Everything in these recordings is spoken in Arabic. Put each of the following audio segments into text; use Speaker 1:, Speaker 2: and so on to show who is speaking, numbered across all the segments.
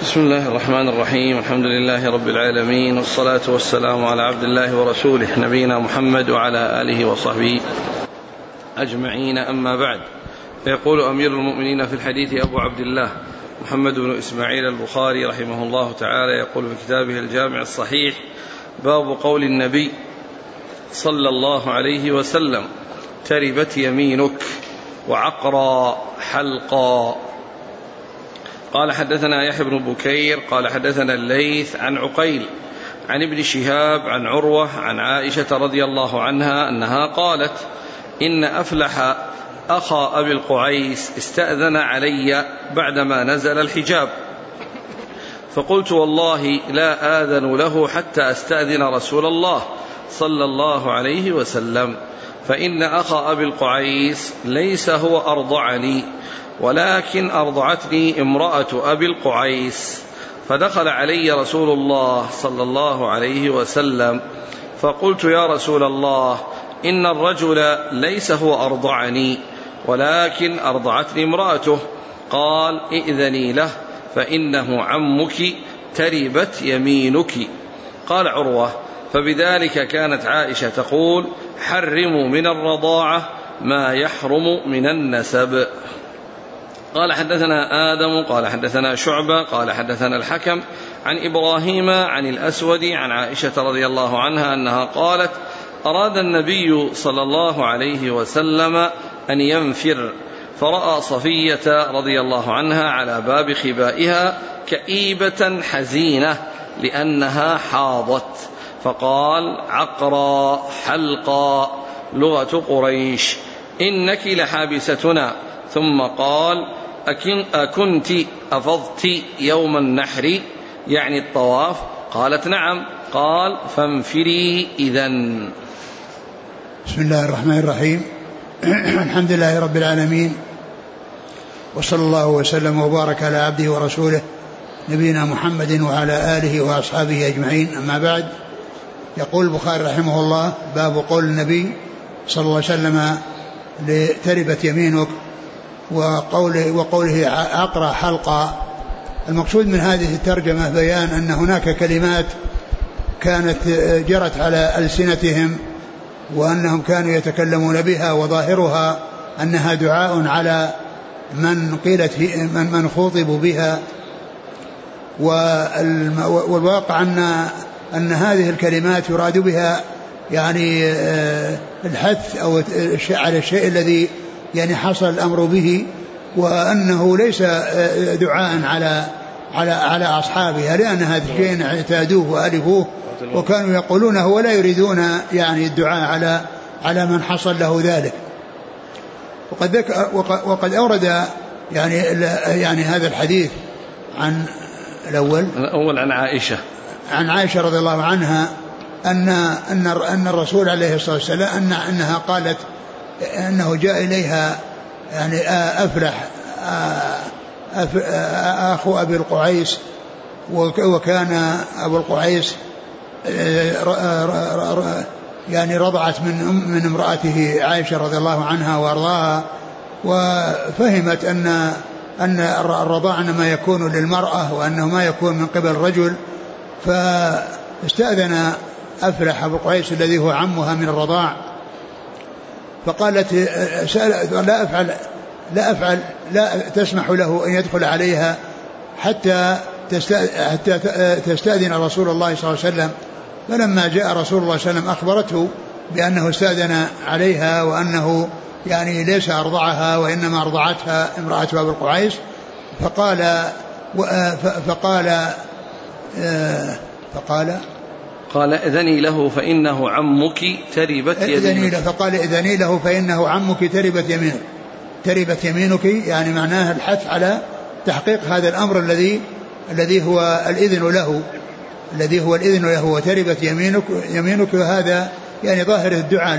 Speaker 1: بسم الله الرحمن الرحيم. الحمد لله رب العالمين، والصلاة والسلام على عبد الله ورسوله نبينا محمد وعلى آله وصحبه أجمعين، أما بعد. فيقول أمير المؤمنين في الحديث أبو عبد الله محمد بن إسماعيل البخاري رحمه الله تعالى، يقول في كتابه الجامع الصحيح: باب قول النبي صلى الله عليه وسلم: تربت يمينك وعقرى حلقا. قال حدثنا يحيى بن بكير قال حدثنا الليث عن عقيل عن ابن شهاب عن عروة عن عائشة رضي الله عنها أنها قالت: إن أفلح أخا أبي القعيس استأذن علي بعدما نزل الحجاب، فقلت: والله لا آذن له حتى أستأذن رسول الله صلى الله عليه وسلم، فإن أخا أبي القعيس ليس هو أرضعني، ولكن أرضعتني امرأة أبي القعيس. فدخل علي رسول الله صلى الله عليه وسلم، فقلت: يا رسول الله، إن الرجل ليس هو أرضعني، ولكن أرضعتني امرأته. قال: ائذني له فإنه عمك، تربت يمينك. قال عروة: فبذلك كانت عائشة تقول: حرموا من الرضاعة ما يحرم من النسب. قال حدثنا آدم قال حدثنا شعبة قال حدثنا الحكم عن إبراهيم عن الأسود عن عائشة رضي الله عنها أنها قالت: أراد النبي صلى الله عليه وسلم أن ينفر، فرأى صفية رضي الله عنها على باب خبائها كئيبة حزينة لأنها حاضت، فقال: عقرى حلقا، لغة قريش، إنك لحابستنا. ثم قال: أكنت أفضت يوم النحر، يعني الطواف؟ قالت: نعم. قال: فانفري إذن.
Speaker 2: بسم الله الرحمن الرحيم. الحمد لله رب العالمين، وصلى الله وسلم وبارك على عبده ورسوله نبينا محمد وعلى آله وأصحابه أجمعين، أما بعد. يقول البخاري رحمه الله: باب قول النبي صلى الله عليه وسلم: تربت يمينك، وقوله عقرى حلقا. المقصود من هذه الترجمة بيان أن هناك كلمات كانت جرت على ألسنتهم، وأنهم كانوا يتكلمون بها، وظاهرها أنها دعاء على من خوطبوا بها. والواقع أن هذه الكلمات يراد بها يعني الحث أو على الشيء الذي يعني حصل الأمر به، وأنه ليس دعاء على أصحابها، لأن هذا الشيء اعتادوه وألفوه وكانوا يقولونه ولا يريدون يعني الدعاء على من حصل له ذلك. وقد أورد يعني هذا الحديث عن الأول عن عائشة رضي الله عنها أن الرسول عليه الصلاة والسلام أنها قالت أنه جاء إليها يعني أفلح أخو أبي القعيس، وكان أبو القعيس يعني رضعت من امرأته عائشة رضي الله عنها وأرضاها، وفهمت أن الرضاع إنما يكون للمرأة وأنه ما يكون من قبل الرجل. فاستأذن أفلح أبو القعيس الذي هو عمها من الرضاع، فقالت: لا أفعل لا تسمح له أن يدخل عليها حتى تستأذن رسول الله صلى الله عليه وسلم. فلما جاء رسول الله صلى الله عليه وسلم أخبرته بأنه استأذن عليها، وأنه يعني ليس أرضعها وإنما أرضعتها امرأة أبي القعيس،
Speaker 1: قال: إذني له فإنه عمك، تربت يمينك.
Speaker 2: فقال: إذني له فإنه عمك، تربت يمينك، يعني معناها الحث على تحقيق هذا الأمر الذي هو الإذن له، وتربت يمينك. وهذا يعني ظاهر الدعاء،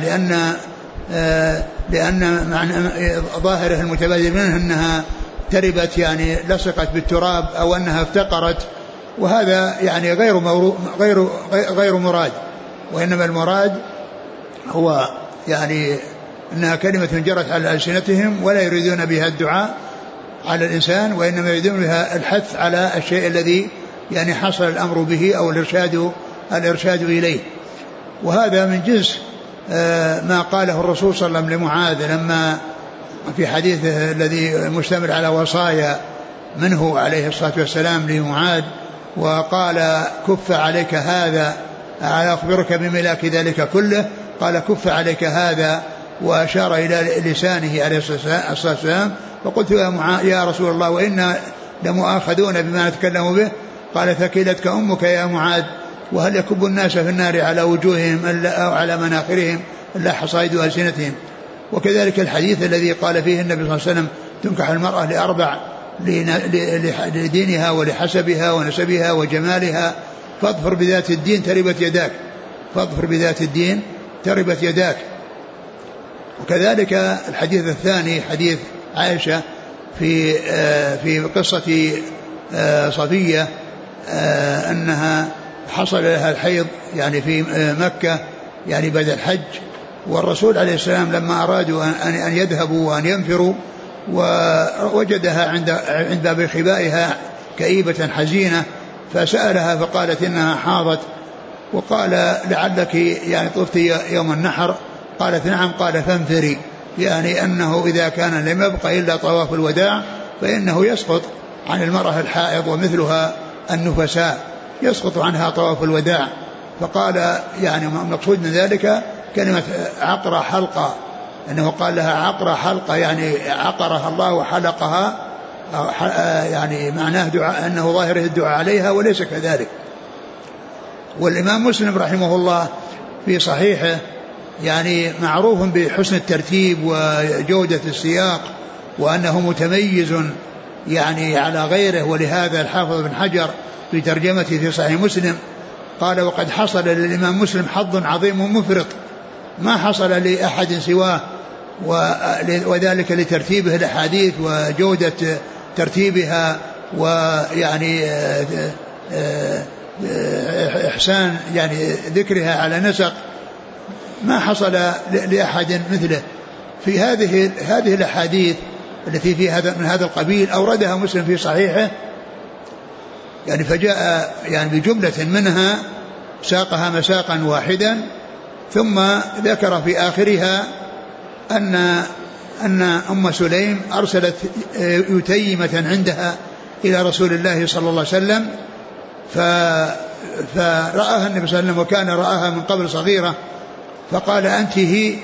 Speaker 2: لأن ظاهره المتبادل منه أنها تربت يعني لصقت بالتراب أو أنها افتقرت، وهذا يعني غير مراد، وإنما المراد هو يعني أنها كلمة جرت على ألسنتهم ولا يريدون بها الدعاء على الإنسان، وإنما يدل بها الحث على الشيء الذي يعني حصل الأمر به أو الإرشاد إليه. وهذا من جنس ما قاله الرسول صلى الله عليه وسلم لمعاذ لما في حديثه الذي مشتمل على وصايا منه عليه الصلاة والسلام لمعاذ، وقال كف عليك هذا، ألا أخبرك بملاك ذلك كله؟ قال كف عليك هذا، وأشار إلى لسانه عليه الصلاة والسلام. فقلت يا رسول الله وإنا لمؤاخذون بما نتكلم به. قال ثكلتك أمك يا معاذ، وهل يكب الناس في النار على وجوههم أو على مناخرهم إلا حصائد ألسنتهم. وكذلك الحديث الذي قال فيه النبي صلى الله عليه وسلم تنكح المرأة لأربع: لدينها ولحسبها ونسبها وجمالها، فاظفر بذات الدين تربت يداك، فاظفر بذات الدين تربت يداك. وكذلك الحديث الثاني حديث عائشة في قصة صفية أنها حصل لها الحيض يعني في مكة يعني بعد الحج، والرسول عليه السلام لما أرادوا أن يذهبوا وأن ينفروا ووجدها عند باب خبائها كئيبة حزينة، فسألها فقالت إنها حاضت، وقال لعلك يعني طفت يوم النحر؟ قالت نعم. قال فانفري، يعني أنه إذا كان لم يبقى إلا طواف الوداع فإنه يسقط عن المرأة الحائض ومثلها النفساء يسقط عنها طواف الوداع. فقال يعني مقصود من ذلك كلمة عقرة حلقة، أنه قال لها عقرة حلقة يعني عقرها الله وحلقها، يعني معناه دعاء أنه ظاهره الدعاء عليها وليس كذلك. والإمام مسلم رحمه الله في صحيحه يعني معروف بحسن الترتيب وجودة السياق وأنه متميز يعني على غيره، ولهذا الحافظ بن حجر في ترجمته في صحيح مسلم قال وقد حصل للإمام مسلم حظ عظيم مفرط ما حصل لأحد سواه، وذلك لترتيبه الأحاديث وجودة ترتيبها ويعني إحسان يعني ذكرها على نسق ما حصل لأحد مثله. في هذه الأحاديث التي في من هذا القبيل أوردها مسلم في صحيحه يعني، فجاء يعني بجملة منها ساقها مساقا واحدا، ثم ذكر في آخرها أن أم سليم أرسلت يتيمة عندها إلى رسول الله صلى الله عليه وسلم، فرآها النبي صلى الله عليه وسلم وكان رآها من قبل صغيرة، فقال أنت هي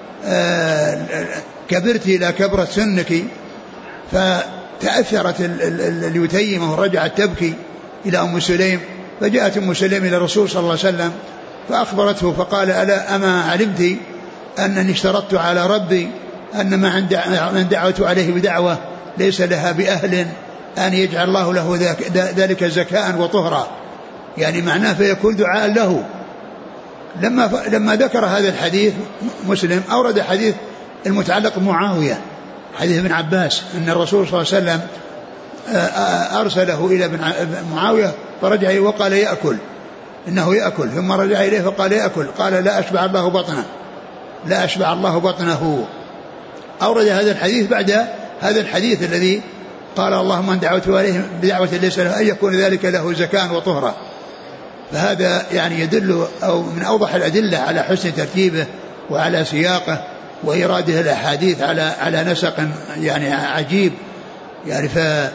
Speaker 2: كبرت إلى كبرة سنك، فتأثرت اليتيمة ورجعت تبكي إلى أم سليم، فجاءت أم سليم إلى الرسول صلى الله عليه وسلم فأخبرته فقال ألا أما علمت أنني اشترطت على ربي أن من دعوت عليه بدعوة ليس لها بأهل أن يجعل الله له ذلك زكاء وطهرا، يعني معناه فيكون دعاء له. لما ذكر هذا الحديث مسلم أورد حديث المتعلق بمعاوية، حديث ابن عباس أن الرسول صلى الله عليه وسلم أرسله إلى معاوية فرجع إليه وقال يأكل، إنه يأكل، ثم رجع إليه فقال يأكل، قال لا أشبع الله بطنه، لا أشبع الله بطنه. أورد هذا الحديث بعد هذا الحديث الذي قال اللهم من دعوت عليه بدعوة ليس له أن يكون ذلك له زكاة وطهرا. فهذا يعني يدل أو من أوضح الأدلة على حسن ترتيبه وعلى سياقه وإراده الأحاديث على نسق يعني عجيب يعني.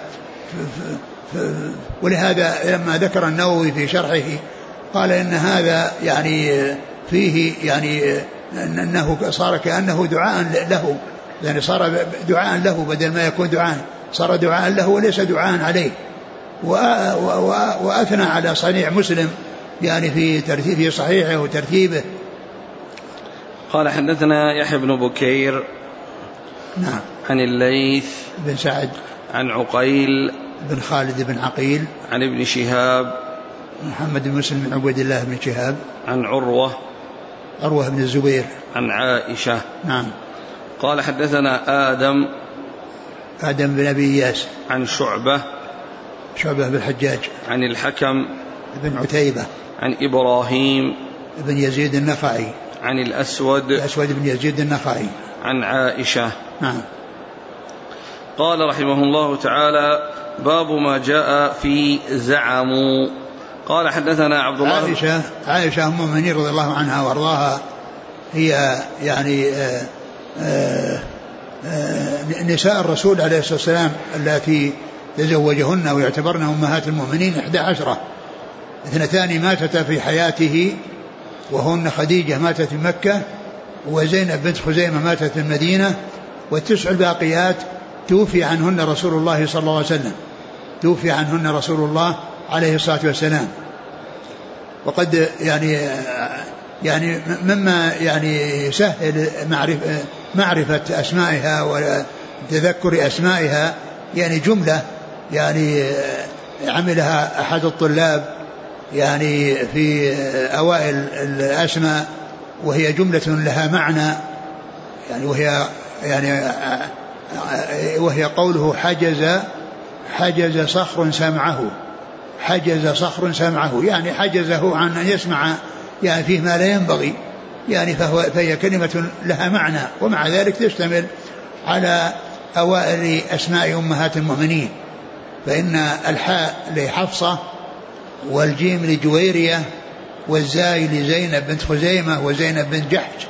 Speaker 2: ولهذا لما ذكر النووي في شرحه قال إن هذا يعني فيه يعني أنه صار كأنه دعاء له، يعني صار دعاء له بدل ما يكون دعاء، صار دعاء له وليس دعاء عليه. وأثنى على صنيع مسلم يعني في ترتيبه صحيحه وترتيبه.
Speaker 1: قال حدثنا يحيى بن بكير
Speaker 2: نعم
Speaker 1: عن الليث
Speaker 2: بن سعد عن
Speaker 1: عقيل
Speaker 2: بن خالد بن عقيل
Speaker 1: عن ابن شهاب
Speaker 2: محمد بن مسلم بن عبيد الله بن شهاب
Speaker 1: عن عروة
Speaker 2: بن الزبير
Speaker 1: عن عائشة.
Speaker 2: نعم.
Speaker 1: قال حدثنا آدم
Speaker 2: بن أبي إياس
Speaker 1: عن شعبة
Speaker 2: بن الحجاج
Speaker 1: عن الحكم
Speaker 2: بن عتيبة
Speaker 1: عن إبراهيم
Speaker 2: بن يزيد النخعي
Speaker 1: عن الأسود
Speaker 2: بن يزيد النخعي
Speaker 1: عن عائشة.
Speaker 2: نعم.
Speaker 1: قال رحمه الله تعالى: باب ما جاء في زعموا. قال حدثنا عبد الله.
Speaker 2: عائشة أم المؤمنين رضي الله عنها وارضاها هي يعني نساء الرسول عليه الصلاة والسلام التي تزوجهن ويعتبرن أمهات المؤمنين 11، 2 ماتتا في حياته وهن خديجة ماتت في مكة، وزينب بنت خزيمة ماتت في المدينة، و9 الباقيات توفي عنهن رسول الله صلى الله عليه وسلم، توفي عنهن رسول الله عليه الصلاة والسلام. وقد يعني مما يعني يسهل معرفة أسمائها وتذكر أسمائها يعني جملة يعني عملها أحد الطلاب يعني في أوائل الأسماء، وهي جملة لها معنى يعني وهي قوله حجز صخر سمعه، حجز صخر سمعه يعني حجزه عن أن يسمع يعني فيه ما لا ينبغي، يعني فهي كلمة لها معنى، ومع ذلك تشتمل على أوائل أسماء أمهات المؤمنين، فإن الحاء لحفصة والجيم لجويرية والزاي لزينب بنت خزيمة وزينب بنت جحش،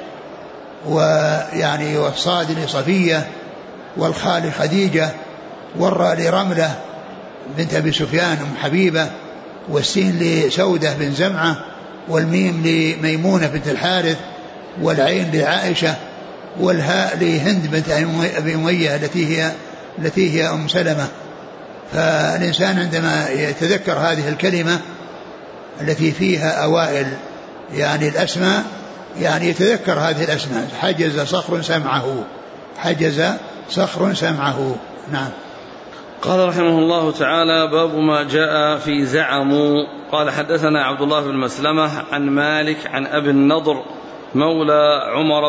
Speaker 2: ويعني والصاد لصفية والخاء لخديجة والراء لرملة بنت أبي سفيان أم حبيبة والسين لسودة بن زمعة والميم لميمونة بنت الحارث والعين لعائشة والهاء لهند بنت أبي أمية التي هي أم سلمة. فالإنسان عندما يتذكر هذه الكلمة التي فيها أوائل يعني الأسماء يعني يتذكر هذه الأسماء، حجز صخر سمعه، حجز صخر سمعه. نعم.
Speaker 1: قال رحمه الله تعالى: باب ما جاء في زعموا. قال حدثنا عبد الله بن مسلمة عن مالك عن أبي النضر مولى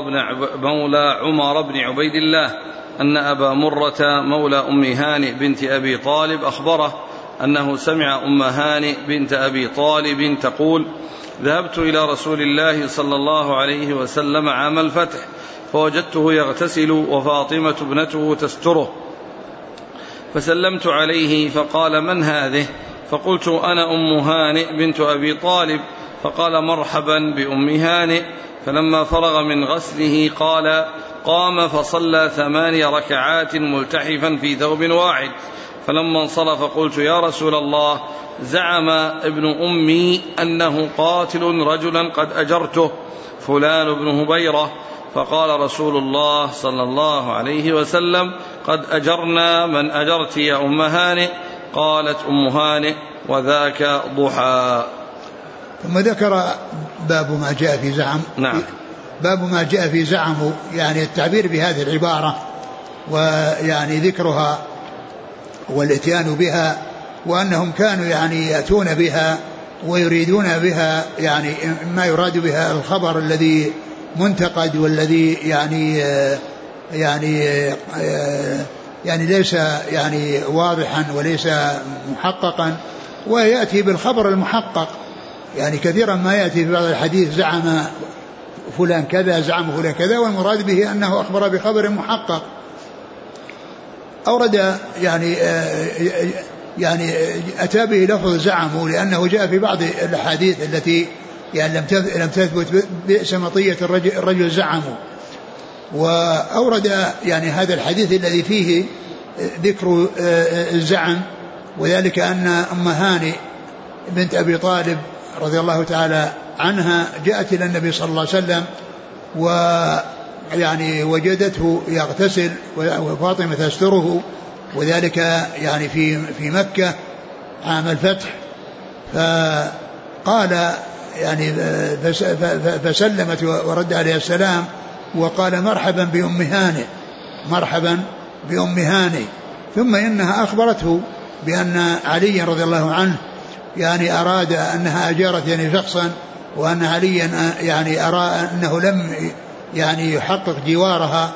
Speaker 1: عمر بن عبيد الله أن أبا مرة مولى أم هانئ بنت أبي طالب أخبره أنه سمع أم هانئ بنت أبي طالب تقول: ذهبت إلى رسول الله صلى الله عليه وسلم عام الفتح فوجدته يغتسل وفاطمة ابنته تستره، فسلمت عليه فقال: من هذه؟ فقلت: أنا أم هانئ بنت أبي طالب. فقال: مرحبا بأم هانئ. فلما فرغ من غسله قام فصلى 8 ركعات ملتحفا في ثوب واحد. فلما انصرف قلت: يا رسول الله، زعم ابن أمي أنه قاتل رجلا قد أجرته فلان بن هبيرة. فقال رسول الله صلى الله عليه وسلم: قد أجرنا من أجرت يا أم هانئ. قالت أم هانئ: وذاك ضحى.
Speaker 2: ثم ذكر باب ما جاء في زعم.
Speaker 1: نعم.
Speaker 2: باب ما جاء في زعم يعني التعبير بهذه العبارة ويعني ذكرها والاتيان بها، وأنهم كانوا يعني يأتون بها ويريدون بها يعني ما يراد بها الخبر الذي منتقد والذي يعني ليس يعني واضحا وليس محققا، ويأتي بالخبر المحقق. يعني كثيرا ما يأتي في بعض الحديث زعم فلان كذا، زعم فلان كذا، والمراد به أنه أخبر بخبر محقق. أورد يعني أتى به لفظ زعموا لأنه جاء في بعض الأحاديث التي يعني لم تثبت بئس مطية الرجل زعموا. وأورد يعني هذا الحديث الذي فيه ذكر الزعم، وذلك أن أم هانئ بنت أبي طالب رضي الله تعالى عنها جاءت إلى النبي صلى الله عليه وسلم ويعني وجدته يغتسل وفاطمة تستره، وذلك يعني في مكة عام الفتح. فقال يعني فسلمت ورد عليه السلام وقال: مرحبا بأم هانئ، مرحبا بأم هانئ. ثم إنها أخبرته بأن علي رضي الله عنه يعني أراد أنها أجارت يعني شخصا، وأن عليا يعني أرى أنه لم يعني يحقق جوارها،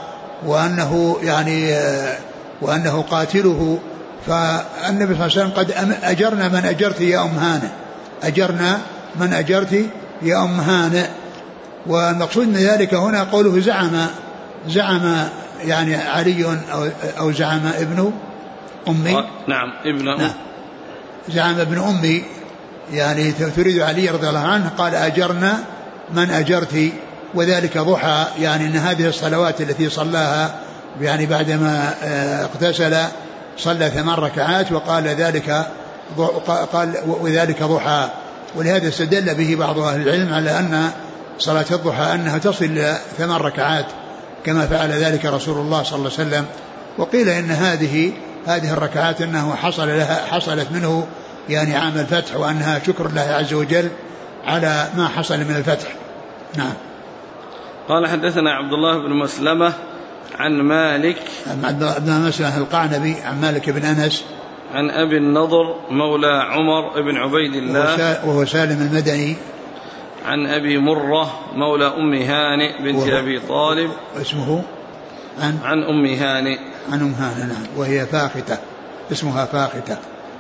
Speaker 2: وأنه قاتله. فالنبي صلى الله عليه وسلم: قد أجرنا من أجرت يا أم هانئ، أجرنا من أجرت يا أم هانئ. والمقصود من ذلك هنا قوله زعم يعني علي أو زعم ابن أمي.
Speaker 1: نعم ابن أم.
Speaker 2: نعم زعم ابن أمي يعني تريد علي رضي الله عنه. قال أجرنا من أجرت وذلك ضحى، يعني أن هذه الصلوات التي صلاها يعني بعدما اغتسل صلى 8 ركعات وقال ذلك قال وذلك ضحى. ولهذا استدل به بعض أهل العلم على أن صلاة الضحى أنها تصل إلى 8 ركعات كما فعل ذلك رسول الله صلى الله عليه وسلم. وقيل إن هذه الركعات أنه حصلت منه يعني عام الفتح، وأنها شكر الله عز وجل على ما حصل من الفتح. نعم.
Speaker 1: قال حدثنا عبد الله بن مسلمة عن مالك
Speaker 2: عبد الله بن مسلمة القعنبي عن مالك بن أنس
Speaker 1: عن أبي النضر مولى عمر بن عبيد الله
Speaker 2: وهو سالم المدني
Speaker 1: عن أبي مرة مولى أم هانئ بنت أبي طالب
Speaker 2: اسمه
Speaker 1: عن أم هانئ
Speaker 2: عن أم هانئ. نعم. وهي فاختة اسمها فاختة.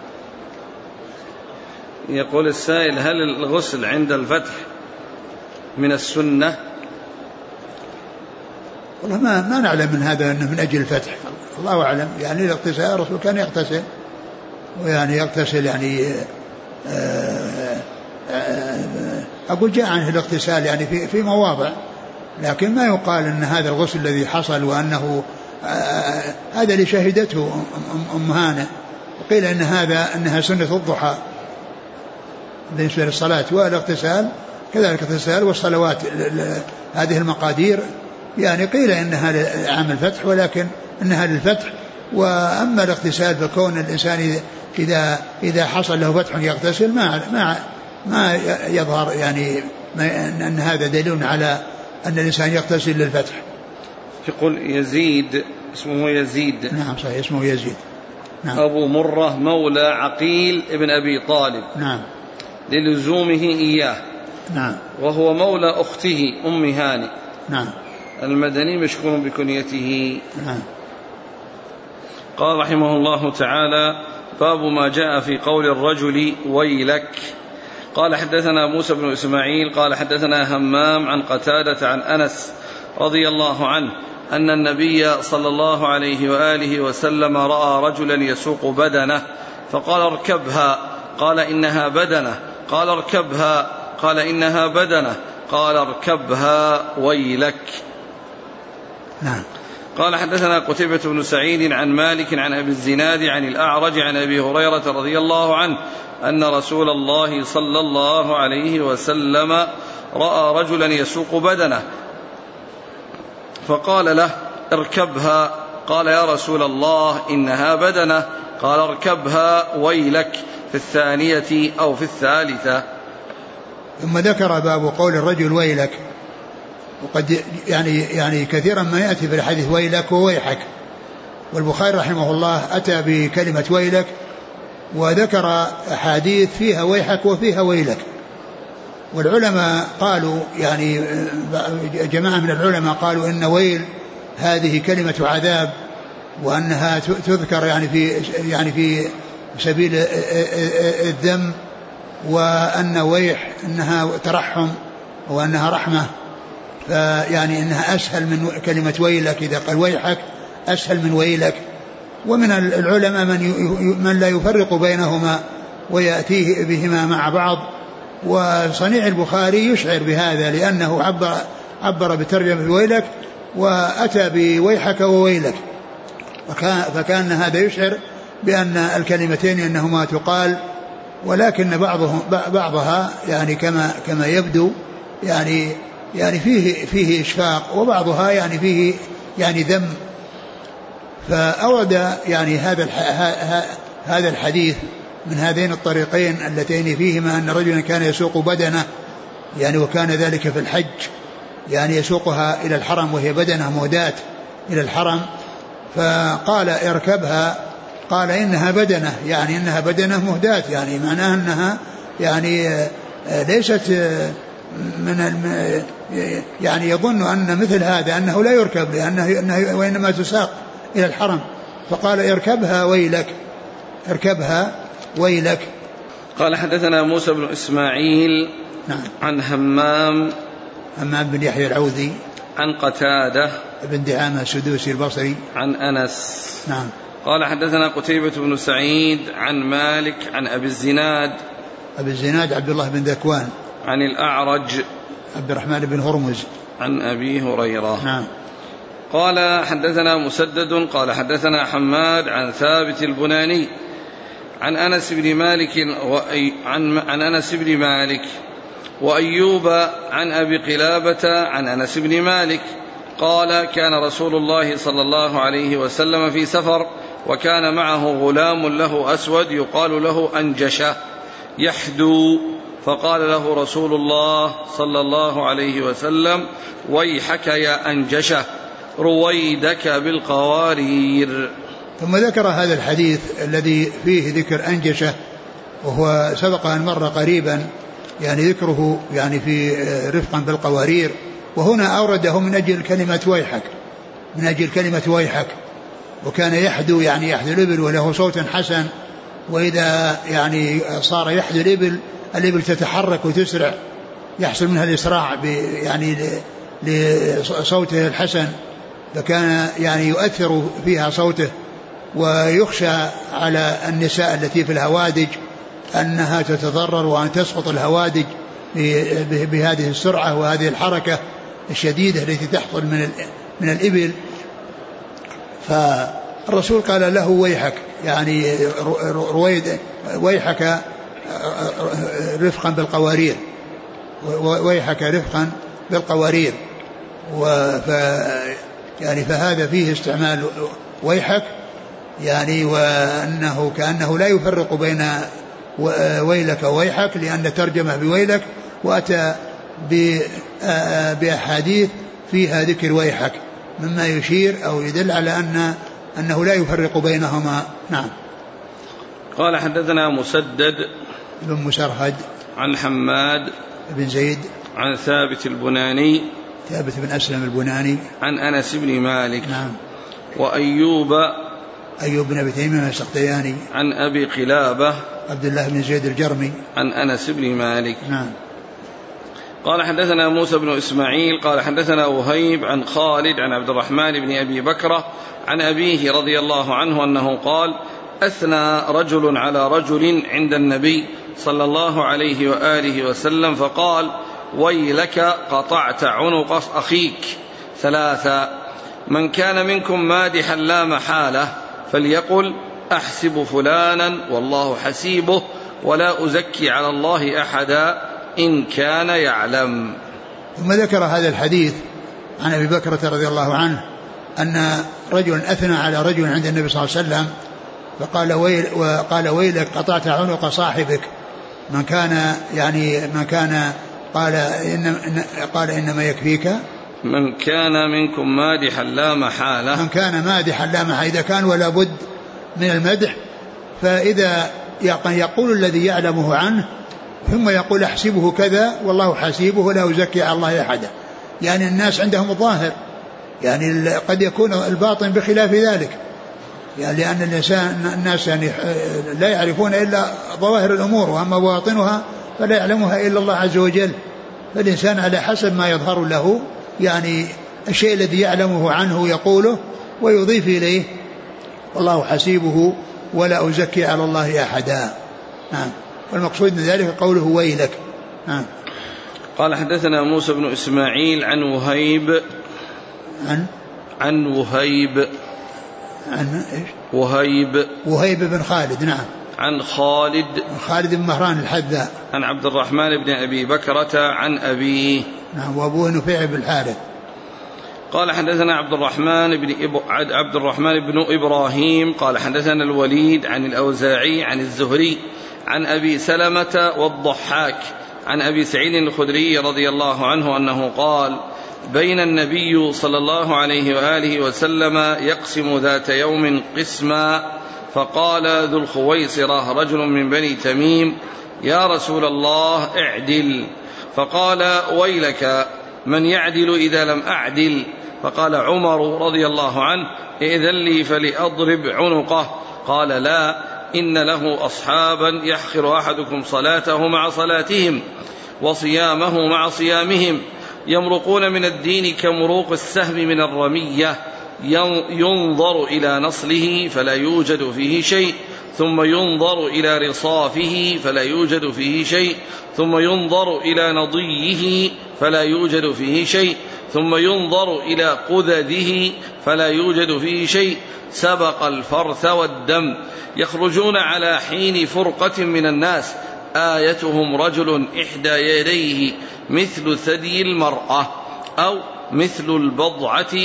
Speaker 1: يقول السائل: هل الغسل عند الفتح من السنة؟
Speaker 2: والله ما نعلم من هذا أنه من أجل الفتح، الله أعلم. يعني الاغتسال الرسول كان يغتسل، ويعني يغتسل يعني أقول جاء عنه الاغتسال يعني في مواضع، لكن ما يقال أن هذا الغسل الذي حصل وأنه هذا اللي شهدته أم هانئ. وقيل أنها سنة الضحى بالنسبة للصلاة والاغتسال كذلك الاغتسال والصلوات هذه المقادير يعني قيل إنها عام الفتح ولكن إنها للفتح. وأما الاغتسال فكون الإنسان إذا حصل له فتح يغتسل ما يظهر يعني أن هذا دليل على أن الإنسان يغتسل للفتح.
Speaker 1: يقول يزيد اسمه يزيد.
Speaker 2: نعم صحيح اسمه يزيد.
Speaker 1: نعم. أبو مرة مولى عقيل ابن أبي طالب.
Speaker 2: نعم.
Speaker 1: للزومه إياه.
Speaker 2: نعم.
Speaker 1: وهو مولى أخته أم هانئ.
Speaker 2: نعم.
Speaker 1: المدني مشكور بكنيته.
Speaker 2: نعم.
Speaker 1: قال رحمه الله تعالى: باب ما جاء في قول الرجل ويلك. قال حدثنا موسى بن إسماعيل قال حدثنا همام عن قتادة عن أنس رضي الله عنه أن النبي صلى الله عليه وآله وسلم رأى رجلا يسوق بدنه فقال: اركبها. قال: إنها بدنه. قال: اركبها. قال: إنها بدنه. قال: اركبها ويلك.
Speaker 2: نعم.
Speaker 1: قال حدثنا قتيبة بن سعيد عن مالك عن أبي الزناد عن الأعرج عن أبي هريرة رضي الله عنه أن رسول الله صلى الله عليه وسلم رأى رجلا يسوق بدنه فقال له: اركبها. قال: يا رسول الله إنها بدنه. قال: اركبها ويلك في الثانية أو في الثالثة.
Speaker 2: ثم ذكر باب قول الرجل ويلك. وقد يعني كثيرا ما يأتي في الحديث ويلك وويحك، والبخاري رحمه الله أتى بكلمة ويلك وذكر أحاديث فيها ويحك وفيها ويلك. والعلماء قالوا يعني جماعة من العلماء قالوا إن ويل هذه كلمة عذاب، وأنها تذكر يعني في سبيل الذم، وأن ويح إنها ترحم وأنها رحمة، فيعني إنها أسهل من كلمة ويلك. إذا قال ويحك أسهل من ويلك. ومن العلماء من لا يفرق بينهما ويأتيه بهما مع بعض، وصنيع البخاري يشعر بهذا لأنه عبر بترجمة ويلك وأتى بويحك وويلك، فكان هذا يشعر بأن الكلمتين إنهما تقال، ولكن بعضها يعني كما يبدو يعني فيه إشفاق، وبعضها يعني فيه يعني ذم. فأورد يعني هذا الحديث من هذين الطريقين اللتين فيهما أن رجلا كان يسوق بدنه يعني وكان ذلك في الحج، يعني يسوقها إلى الحرم وهي بدنه مهداة إلى الحرم، فقال اركبها. قال إنها بدنه، يعني إنها بدنه مهداة، يعني معناها أنها يعني ليست يعني يظن أن مثل هذا أنه لا يركب لأنه وإنما تساق إلى الحرم، فقال اركبها ويلك، اركبها ويلك.
Speaker 1: قال حدثنا موسى بن إسماعيل.
Speaker 2: نعم.
Speaker 1: عن همام
Speaker 2: بن يحيى العوذي
Speaker 1: عن قتادة
Speaker 2: بن دعامة السدوسي البصري
Speaker 1: عن أنس.
Speaker 2: نعم.
Speaker 1: قال حدثنا قتيبة بن سعيد عن مالك عن أبي الزناد.
Speaker 2: أبي الزناد عبد الله بن ذكوان.
Speaker 1: عن الأعرج
Speaker 2: عبد الرحمن بن هرمز.
Speaker 1: عن أبي هريرة.
Speaker 2: نعم.
Speaker 1: قال حدثنا مسدد قال حدثنا حماد عن ثابت البناني عن أنس بن مالك وأيوب عن أبي قلابة عن أنس بن مالك قال كان رسول الله صلى الله عليه وسلم في سفر وكان معه غلام له أسود يقال له أنجشة يحدو فقال له رسول الله صلى الله عليه وسلم ويحك يا أنجشة رويدك بالقوارير.
Speaker 2: ثم ذكر هذا الحديث الذي فيه ذكر أنجشة وهو سبق أن مر قريبا يعني ذكره يعني في رفقا بالقوارير، وهنا أورده من أجل كلمة ويحك، وكان يحدو يعني يحدو الإبل وله صوت حسن، وإذا يعني صار يحدو الإبل تتحرك وتسرع يحصل منها الإسراع يعني لصوته الحسن، فكان يعني يؤثر فيها صوته. ويخشى على النساء التي في الهوادج أنها تتضرر وأن تسقط الهوادج بهذه السرعة وهذه الحركة الشديدة التي تحصل من الإبل. فالرسول قال له ويحك يعني ويحك رفقا بالقوارير، ويحك رفقا بالقوارير. يعني فهذا فيه استعمال ويحك يعني، وأنه كأنه لا يفرق بين ويلك وويحك لأن ترجمة بويلك، وأتى بأحاديث فيها ذكر ويحك مما يشير أو يدل على أنه لا يفرق بينهما. نعم.
Speaker 1: قال حدثنا مسدد
Speaker 2: بن مسرهد
Speaker 1: عن حماد
Speaker 2: بن زيد
Speaker 1: عن ثابت البناني
Speaker 2: ثابت بن أسلم البناني
Speaker 1: عن أنس بن مالك.
Speaker 2: نعم.
Speaker 1: وأيوب
Speaker 2: بن أبي تيمية السختياني
Speaker 1: عن أبي قلابة
Speaker 2: عبد الله بن زيد الجرمي
Speaker 1: عن أنس بن مالك.
Speaker 2: نعم.
Speaker 1: قال حدثنا موسى بن إسماعيل قال حدثنا وهيب عن خالد عن عبد الرحمن بن أبي بكرة عن أبيه رضي الله عنه أنه قال أثنى رجل على رجل عند النبي صلى الله عليه وآله وسلم فقال ويلك قطعت عنق أخيك ثلاثا من كان منكم مادحا لا محالة فليقل أحسب فلانا والله حسيبه ولا أزكي على الله أحدا إن كان يعلم.
Speaker 2: ثم ذكر هذا الحديث عن أبي بكرة رضي الله عنه أن رجل أثنى على رجل عند النبي صلى الله عليه وسلم وقال ويلك قطعت عنق صاحبك. من كان قال إنما يكفيك
Speaker 1: من كان منكم مادحا لا محالة.
Speaker 2: من كان مادحا لا محالة، إذا كان ولا بد من المدح، فإذا يقول الذي يعلمه عنه ثم يقول أحسبه كذا والله حسيبه ولا أزكي على الله أحدا. يعني الناس عندهم الظاهر، يعني قد يكون الباطن بخلاف ذلك، يعني لأن الناس يعني لا يعرفون إلا ظواهر الأمور، وأما باطنها فلا يعلمها إلا الله عز وجل. فالإنسان على حسب ما يظهر له يعني الشيء الذي يعلمه عنه يقوله ويضيف إليه والله حسيبه ولا أزكي على الله أحدا. نعم. والمقصود من ذلك قوله ويلك. نعم.
Speaker 1: قال حدثنا موسى بن إسماعيل عن وهيب عن وهيب
Speaker 2: إيش؟ وهيب بن خالد. نعم.
Speaker 1: عن خالد
Speaker 2: بن مهران الحذاء
Speaker 1: عن عبد الرحمن بن أبي بكرة عن أبيه.
Speaker 2: نعم. وأبوه نفيع بن الحارث.
Speaker 1: قال حدثنا عبد الرحمن بن إبراهيم قال حدثنا الوليد عن الأوزاعي عن الزهري عن أبي سلمة والضحاك عن أبي سعيد الخدري رضي الله عنه أنه قال بين النبي صلى الله عليه وآله وسلم يقسم ذات يوم قسما فقال ذو الخويصرة رجل من بني تميم يا رسول الله اعدل. فقال ويلك من يعدل إذا لم أعدل؟ فقال عمر رضي الله عنه إذن لي فلأضرب عنقه. قال لا، إن له أصحابا يحقر أحدكم صلاته مع صلاتهم وصيامه مع صيامهم يمرقون من الدين كمروق السهم من الرمية، ينظر إلى نصله فلا يوجد فيه شيء، ثم ينظر إلى رصافه فلا يوجد فيه شيء، ثم ينظر إلى نضيه فلا يوجد فيه شيء، ثم ينظر إلى قذذه فلا يوجد فيه شيء، سبق الفرث والدم. يخرجون على حين فرقة من الناس، آيتهم رجل إحدى يديه مثل ثدي المرأة أو مثل البضعة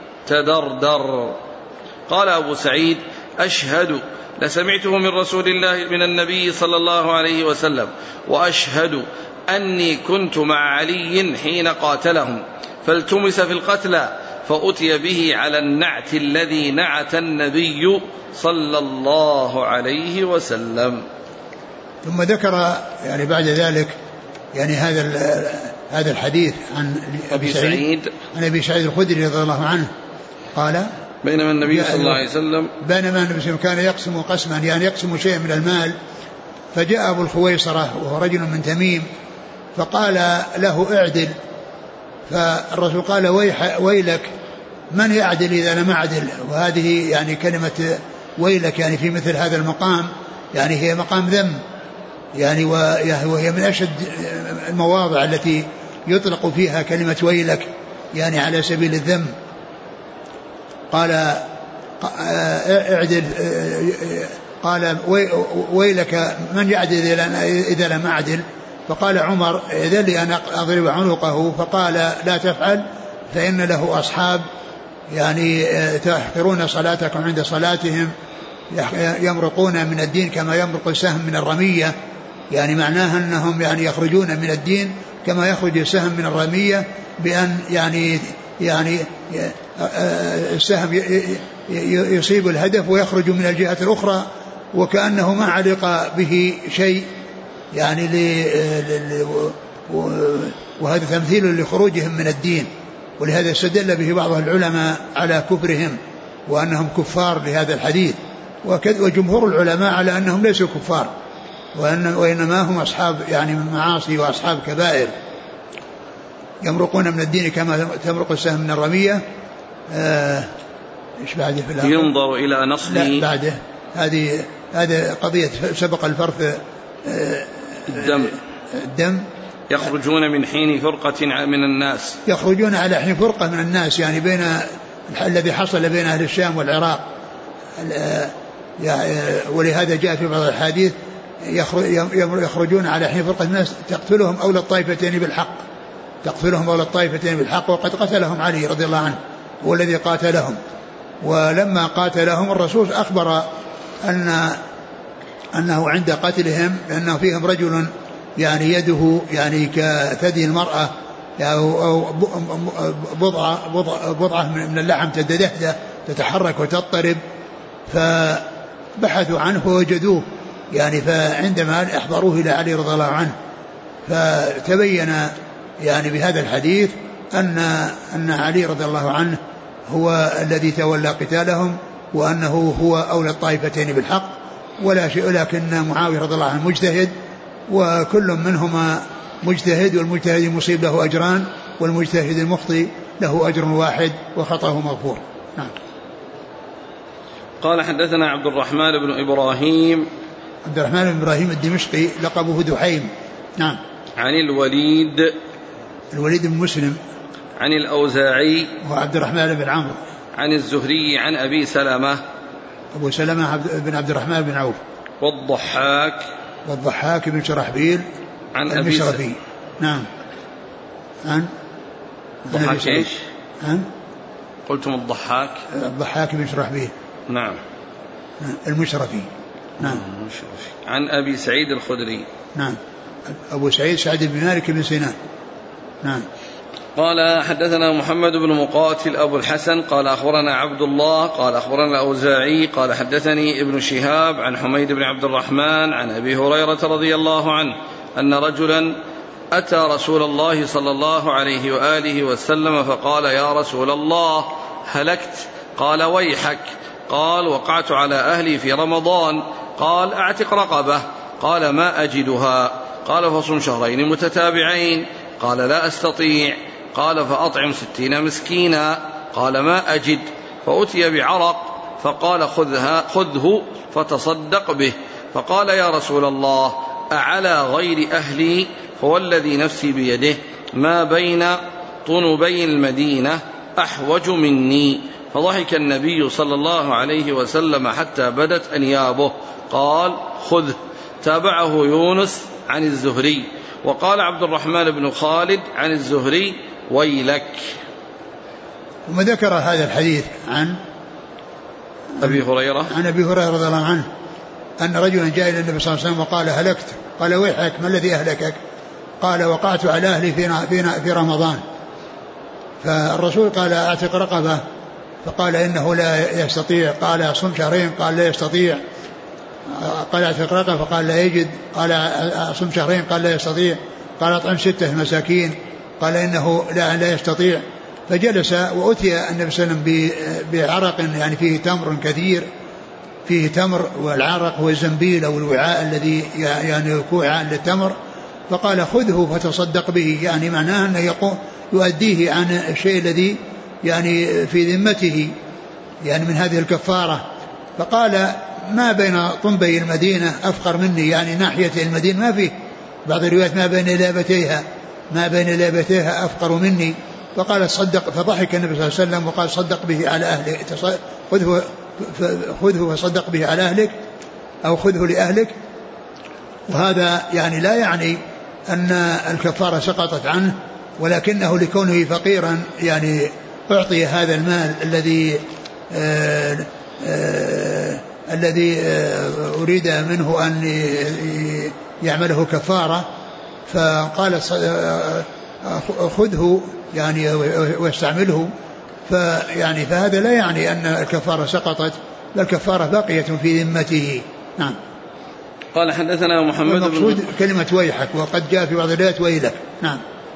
Speaker 1: تدردر. قال أبو سعيد: أشهد لسمعته من رسول الله من النبي صلى الله عليه وسلم، وأشهد أني كنت مع علي حين قاتلهم، فالتمس في القتلى فأتي به على النعت الذي نعت النبي صلى الله عليه وسلم.
Speaker 2: ثم ذكر يعني بعد ذلك يعني هذا الحديث عن أبي سعيد عن أبي سعيد الخدري رضي الله عنه قال:
Speaker 1: بينما النبي صلى الله عليه وسلم
Speaker 2: كان يقسم قسما، يعني يقسم شيئا من المال، فجاء أبو الخويصرة وهو رجل من تميم فقال له: اعدل. فالرسول قال: ويلك، من يعدل إذا لم أعدل؟ وهذه يعني كلمة ويلك يعني في مثل هذا المقام يعني هي مقام ذم، يعني وهي من أشد المواضع التي يطلق فيها كلمة ويلك يعني على سبيل الذم. قال: اعدل. قال: ويلك، من يعدل إذا لم أعدل؟ فقال عمر: إذن لي أن أضرب عنقه. فقال: لا تفعل، فإن له أصحاب يعني تحقرون صلاتكم عند صلاتهم، يمرقون من الدين كما يمرق السهم من الرمية، يعني معناها أنهم يعني يخرجون من الدين كما يخرج السهم من الرمية، بأن يعني السهم يصيب الهدف ويخرج من الجهة الأخرى وكأنه ما علق به شيء، يعني وهذا تمثيل لخروجهم من الدين. ولهذا استدل به بعض العلماء على كفرهم وأنهم كفار لهذا الحديث، وجمهور العلماء على أنهم ليسوا كفار وإنما هم أصحاب يعني معاصي وأصحاب كبائر، يمرقون من الدين كما تمرق السهم من الرمية. إيش بعده في الآخر؟
Speaker 1: ينظر إلى نصله.
Speaker 2: لا، بعده هذه قضية سبق الفرث الدم.
Speaker 1: يخرجون من حين فرقة من الناس،
Speaker 2: يخرجون على حين فرقة من الناس، يعني بين الذي حصل بين أهل الشام والعراق. ولهذا جاء في بعض الحديث يخرجون على حين فرقة من الناس تقتلهم أولى الطائفتين بالحق، وقد قتلهم علي رضي الله عنه، هو الذي قاتلهم. ولما قاتلهم الرسول أخبر أنه عند قتلهم لأنه فيهم رجل يعني يده يعني كثدي المرأة أو بضعة من اللحم تدهده تتحرك وتضطرب، فبحثوا عنه ووجدوه يعني، فعندما أحضروه إلى علي رضي الله عنه فتبين يعني بهذا الحديث أن علي رضي الله عنه هو الذي تولى قتالهم، وأنه هو أولى الطائفتين بالحق ولا شيء، لكن معاوية رضي الله عنه مجتهد، وكل منهما مجتهد، والمجتهد المصيب له أجران، والمجتهد المخطئ له أجر واحد وخطأه مغفور. نعم.
Speaker 1: قال: حدثنا عبد الرحمن بن إبراهيم
Speaker 2: الدمشقي لقبه دحيم. نعم.
Speaker 1: عن الوليد
Speaker 2: بن مسلم،
Speaker 1: عن الأوزاعي
Speaker 2: وعبد الرحمن بن عمرو،
Speaker 1: عن الزهري عن أبي سلمة
Speaker 2: بن عبد الرحمن بن عوف، والضحاك بن شرحبيل
Speaker 1: عن أبي
Speaker 2: المشرفي. نعم. عن
Speaker 1: الضحاك ايش؟ قلتم
Speaker 2: الضحاك بن شرحبيل.
Speaker 1: نعم.
Speaker 2: المشرفي. نعم.
Speaker 1: عن أبي سعيد الخدري.
Speaker 2: نعم. أبو سعد بن مالك بن سنان. نعم.
Speaker 1: قال: حدثنا محمد بن مقاتل أبو الحسن قال: أخبرنا عبد الله قال: أخبرنا الأوزاعي قال: حدثني ابن شهاب عن حميد بن عبد الرحمن عن أبي هريرة رضي الله عنه أن رجلا أتى رسول الله صلى الله عليه وآله وسلم فقال: يا رسول الله هلكت. قال: ويحك. قال: وقعت على أهلي في رمضان. قال: أعتق رقبة. قال: ما أجدها. قال: فصم شهرين متتابعين. قال: لا أستطيع. قال فأطعم 60 مسكينا. قال ما أجد. فأتي بعرق فقال خذه فتصدق به. فقال يا رسول الله أعلى غير أهلي؟ فوالذي نفسي بيده ما بين طنبي المدينة أحوج مني. فضحك النبي صلى الله عليه وسلم حتى بدت أنيابه. قال خذه. تابعه يونس عن الزهري. وقال عبد الرحمن بن خالد عن الزهري ويلك.
Speaker 2: ثم ذكر هذا الحديث عن
Speaker 1: أبي هريرة
Speaker 2: رضي الله عنه أن رجلا جاء إلى النبي صلى الله عليه وسلم وقال هلكت. قال ويحك ما الذي أهلكك؟ قال وقعت على أهلي في رمضان. فالرسول قال أعتق رقبة. فقال إنه لا يستطيع. قال صم شهرين. قال لا يستطيع. قال اعتق رقبة. فقال لا يجد. قال صم شهرين. قال لا يستطيع. قال اطعم 6 مساكين. قال إنه لا يستطيع. فجلس وأتي النبي صلى الله عليه وسلم بعرق يعني فيه تمر كثير، فيه تمر، والعرق هو الزنبيل أو الوعاء الذي يعني وعاء للتمر. فقال خذه فتصدق به، يعني معناه أنه يؤديه عن الشيء الذي يعني في ذمته يعني من هذه الكفارة. فقال ما بين طنبي المدينة أفقر مني، يعني ناحية المدينة ما فيه، بعض الروايات ما بين لابتيها أفقر مني. فقال صدق. فضحك النبي صلى الله عليه وسلم وقال صدق به على أهلك، خذه وصدق به على أهلك أو خذه لأهلك. وهذا يعني لا يعني أن الكفارة سقطت عنه، ولكنه لكونه فقيرا يعني أعطي هذا المال الذي أريد منه أن يعمله كفارة. فقال خذه يعني واستعمله. فيعني فهذا لا يعني أن الكفارة سقطت، بل الكفارة باقية في ذمته. نعم.
Speaker 1: قال حدثنا محمد
Speaker 2: بن كلمة ويحك، وقد جاء في بعض الروايات ويلك. نعم.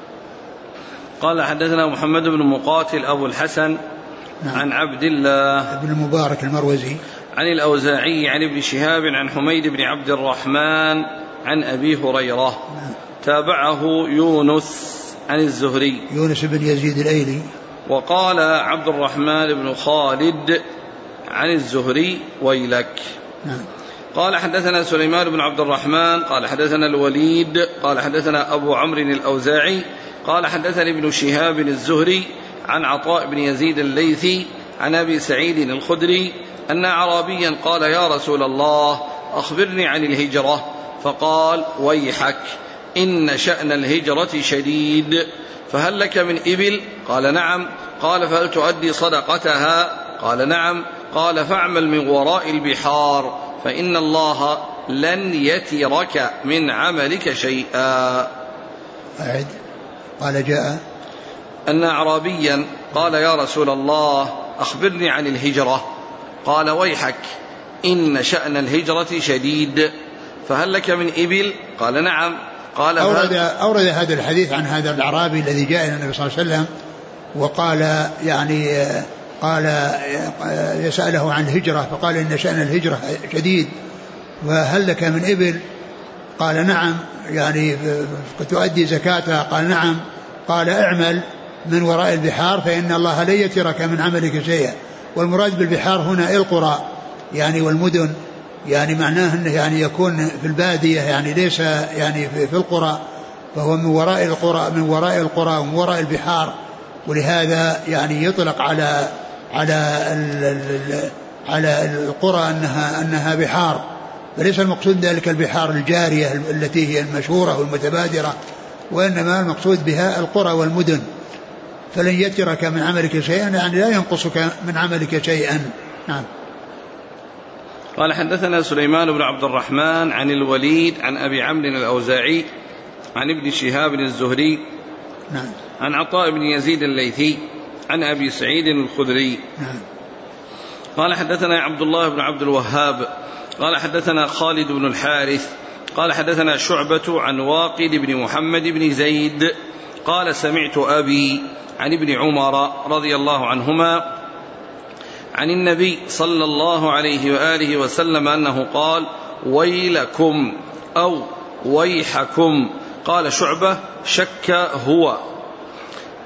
Speaker 1: قال حدثنا محمد بن مقاتل أبو الحسن. نعم. عن عبد الله
Speaker 2: بن المبارك المروزي
Speaker 1: عن الأوزاعي عن ابن شهاب عن حميد بن عبد الرحمن عن أبي هريرة. نعم. تابعه يونس عن الزهري
Speaker 2: يونس بن يزيد الأيلي.
Speaker 1: وقال عبد الرحمن بن خالد عن الزهري ويلك.
Speaker 2: نعم.
Speaker 1: قال حدثنا سليمان بن عبد الرحمن قال حدثنا الوليد قال حدثنا أبو عمرو الأوزاعي قال حدثني ابن شهاب الزهري عن عطاء بن يزيد الليثي عن أبي سعيد الخدري أن أعرابيا قال يا رسول الله أخبرني عن الهجرة. فقال ويحك إن شأن الهجرة شديد، فهل لك من إبل؟ قال نعم. قال فهل تؤدي صدقتها؟ قال نعم. قال فاعمل من وراء البحار فإن الله لن يترك من عملك شيئا.
Speaker 2: أعد. قال جاء
Speaker 1: أن أعرابيا قال يا رسول الله أخبرني عن الهجرة. قال ويحك إن شأن الهجرة شديد، فهل لك من إبل؟ قال نعم. قال
Speaker 2: أورد هذا الحديث عن هذا الأعرابي الذي جاء إلى النبي صلى الله عليه وسلم وقال يعني قال يسأله عن الهجرة، فقال إن شأن الهجرة شديد، وهل لك من إبل؟ قال نعم، يعني تؤدي زكاتها؟ قال نعم. قال اعمل من وراء البحار فإن الله لن يترك من عملك شيئا. والمراد بالبحار هنا القرى يعني والمدن، يعني معناه أنه يعني يكون في البادية، يعني ليس يعني في القرى، فهو من وراء القرى ومن وراء البحار. ولهذا يعني يطلق على القرى أنها بحار، فليس المقصود ذلك البحار الجارية التي هي المشهورة والمتبادرة، وإنما المقصود بها القرى والمدن. فلن يترك من عملك شيئا، يعني لا ينقصك من عملك شيئا. نعم.
Speaker 1: قال حدثنا سليمان بن عبد الرحمن عن الوليد عن أبي عمرو الأوزاعي عن ابن شهاب الزهري
Speaker 2: نعم.
Speaker 1: عن عطاء بن يزيد الليثي عن أبي سعيد الخدري
Speaker 2: نعم.
Speaker 1: قال حدثنا عبد الله بن عبد الوهاب قال حدثنا خالد بن الحارث قال حدثنا شعبة عن واقد بن محمد بن زيد قال سمعت أبي عن ابن عمر رضي الله عنهما عن النبي صلى الله عليه وآله وسلم أنه قال ويلكم أو ويحكم. قال شعبة شك هو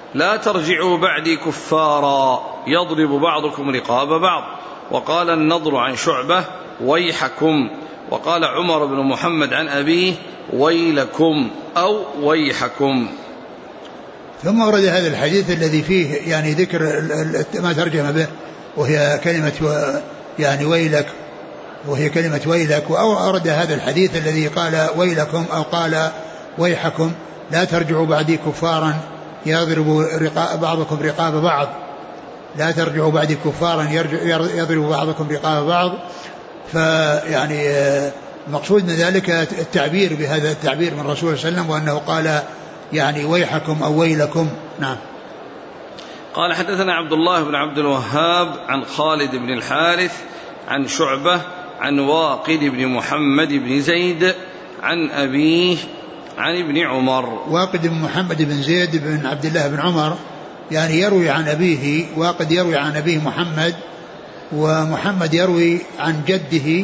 Speaker 1: لا ترجعوا بعدي كفارا يضرب بعضكم رقاب بعض. وقال النضر عن شعبة ويحكم. وقال عمر بن محمد عن أبيه ويلكم أو ويحكم.
Speaker 2: ثم ورد هذا الحديث الذي فيه يعني ذكر ما ترجم به، وهي كلمة يعني ويلك، وهي كلمة ويلك. وأورد هذا الحديث الذي قال ويلكم أو قال ويحكم لا ترجعوا بعدي كفارا يضرب بعضكم رقاب بعض. لا ترجعوا بعدي كفارا يضرب بعضكم رقاب بعض. فيعني مقصود من ذلك التعبير بهذا التعبير من الرسول صلى الله عليه وسلم، وأنه قال يعني ويحكم أو ويلكم. نعم.
Speaker 1: قال حدثنا عبد الله بن عبد الوهاب عن خالد بن الحارث عن شعبة عن واقد بن محمد بن زيد عن أبيه عن ابن عمر.
Speaker 2: واقد بن محمد بن زيد بن عبد الله بن عمر يعني يروي عن أبيه، واقد يروي عن أبيه محمد، ومحمد يروي عن جده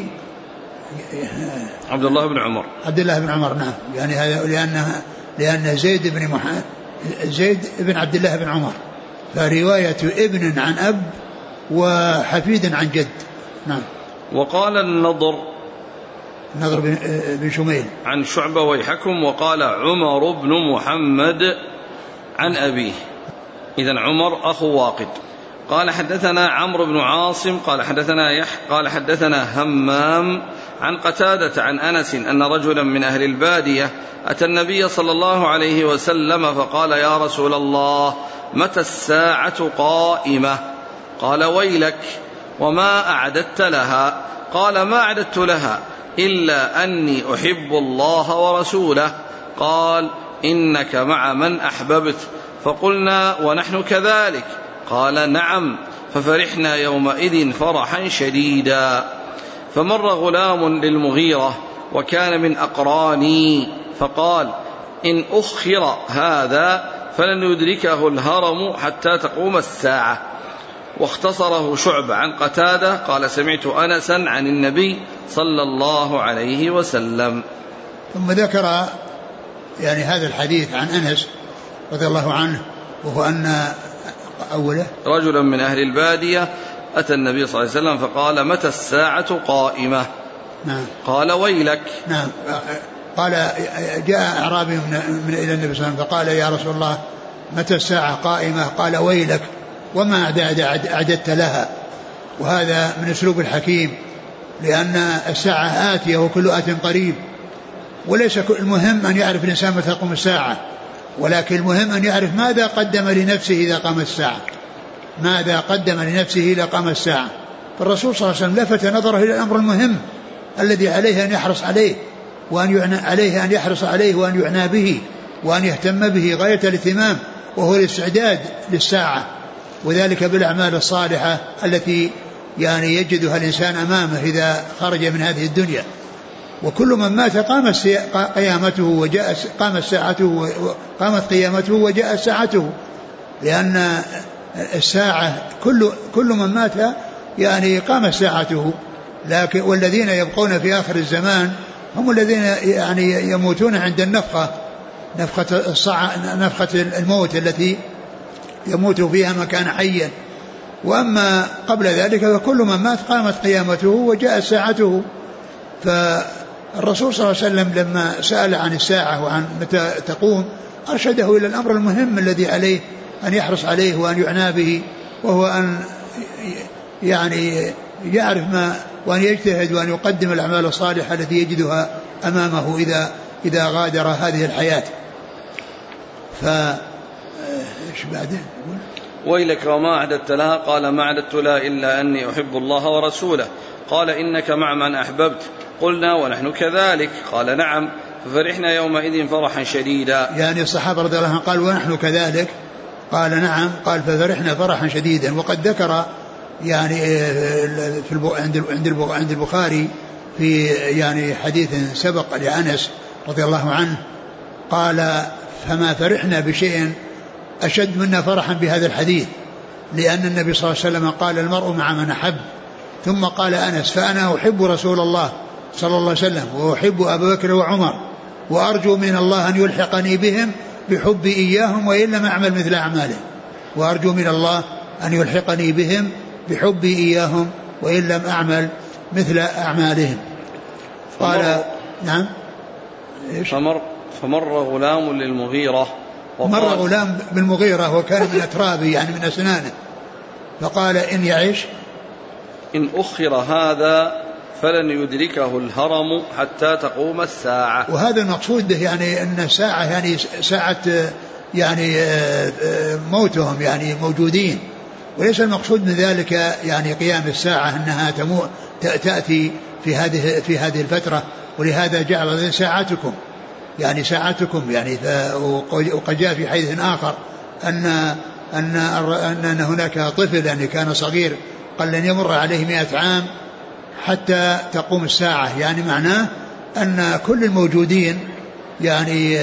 Speaker 1: عبد الله بن عمر.
Speaker 2: عبد الله بن عمر. نعم. يعني هذا لأن زيد بن عبد الله بن عمر، فرواية ابن عن أب وحفيد عن جد. نعم.
Speaker 1: وقال النضر
Speaker 2: بن شميل
Speaker 1: عن شعبة ويحكم. وقال عمر بن محمد عن أبيه. إذن عمر أخو واقد. قال حدثنا عمرو بن عاصم قال حدثنا قال حدثنا همام عن قتادة عن أنس أن رجلا من أهل البادية أتى النبي صلى الله عليه وسلم فقال يا رسول الله متى الساعة قائمة؟ قال ويلك وما أعددت لها؟ قال ما أعددت لها إلا أني أحب الله ورسوله. قال إنك مع من أحببت. فقلنا ونحن كذلك. قال نعم. ففرحنا يومئذ فرحا شديدا. فمر غلام للمغيرة وكان من أقراني فقال إن أخر هذا فلن يدركه الهرم حتى تقوم الساعة. واختصره شعبة عن قتادة قال سمعت أنسا عن النبي صلى الله عليه وسلم.
Speaker 2: ثم ذكر يعني هذا الحديث عن أنس رضي الله عنه، وهو أن أوله
Speaker 1: رجلا من أهل البادية أتى النبي صلى الله عليه وسلم فقال متى الساعة قائمة؟
Speaker 2: نعم.
Speaker 1: قال ويلك.
Speaker 2: نعم. قال جاء أعرابي من إلى النبي صلى الله عليه وسلم فقال يا رسول الله متى الساعة قائمة؟ قال ويلك وما أعددت لها. وهذا من أسلوب الحكيم، لأن الساعة آتية وكل آت قريب، وليس المهم أن يعرف الإنسان متى تقوم الساعة، ولكن المهم أن يعرف ماذا قدم لنفسه إذا قام الساعة، ماذا قدم لنفسه إذا قام الساعة. فالرسول صلى الله عليه وسلم لفت نظره إلى الأمر المهم الذي عليه أن يحرص عليه، عليه أن يحرص عليه وأن يعنى به وأن يهتم به غاية الاهتمام، وهو الاستعداد للساعة، وذلك بالأعمال الصالحة التي يعني يجدها الإنسان أمامه إذا خرج من هذه الدنيا. وكل من مات قامت قيامته وجاءت ساعته، لأن الساعة كل من مات يعني قامت ساعته. لكن والذين يبقون في آخر الزمان هم الذين يعني يموتون عند نفخة الموت التي يموت فيها من كان حيا. وأما قبل ذلك فكل من مات قامت قيامته وجاءت ساعته. فالرسول صلى الله عليه وسلم لما سأل عن الساعة وعن متى تقوم أرشده إلى الأمر المهم الذي عليه أن يحرص عليه وأن يعنى به، وهو أن يعني يعرف ما وأن يجتهد وأن يقدم الأعمال الصالحة التي يجدها أمامه إذا غادر هذه الحياة. إيش بعده؟
Speaker 1: ويلك وما أعددت لها؟ قال ما أعددت لها إلا أني أحب الله ورسوله. قال إنك مع من أحببت. قلنا ونحن كذلك. قال نعم. ففرحنا يومئذ فرحا شديدا. يعني
Speaker 2: الصحابة رضي الله عنهم قالوا ونحن كذلك، قال نعم، قال ففرحنا فرحا شديدا. وقد ذكر يعني عند البخاري في يعني حديث سبق لأنس رضي الله عنه قال فما فرحنا بشيء أشد منا فرحا بهذا الحديث، لأن النبي صلى الله عليه وسلم قال المرء مع من أحب. ثم قال أنس فأنا أحب رسول الله صلى الله عليه وسلم وأحب أبا بكر وعمر وأرجو من الله أن يلحقني بهم بحبي إياهم وإن لم أعمل مثل أعمالهم. وأرجو من الله أن يلحقني بهم بحبي إياهم وإن لم أعمل مثل أعمالهم. قال نعم.
Speaker 1: فمر غلام للمغيرة،
Speaker 2: مر غلام بالمغيرة وكان من أترابه يعني من أسنانه، فقال إن يعيش
Speaker 1: إن أخر هذا فلن يدركه الهرم حتى تقوم الساعة.
Speaker 2: وهذا المقصود به يعني أن الساعة يعني ساعة يعني موتهم يعني موجودين، وليس المقصود من ذلك يعني قيام الساعة أنها تأتي في هذه الفترة. ولهذا جعل ساعتكم يعني ساعتكم يعني. وقد جاء في حديث آخر أن هناك طفل يعني كان صغير قال لن يمر عليه 100 عام حتى تقوم الساعة، يعني معناه أن كل الموجودين يعني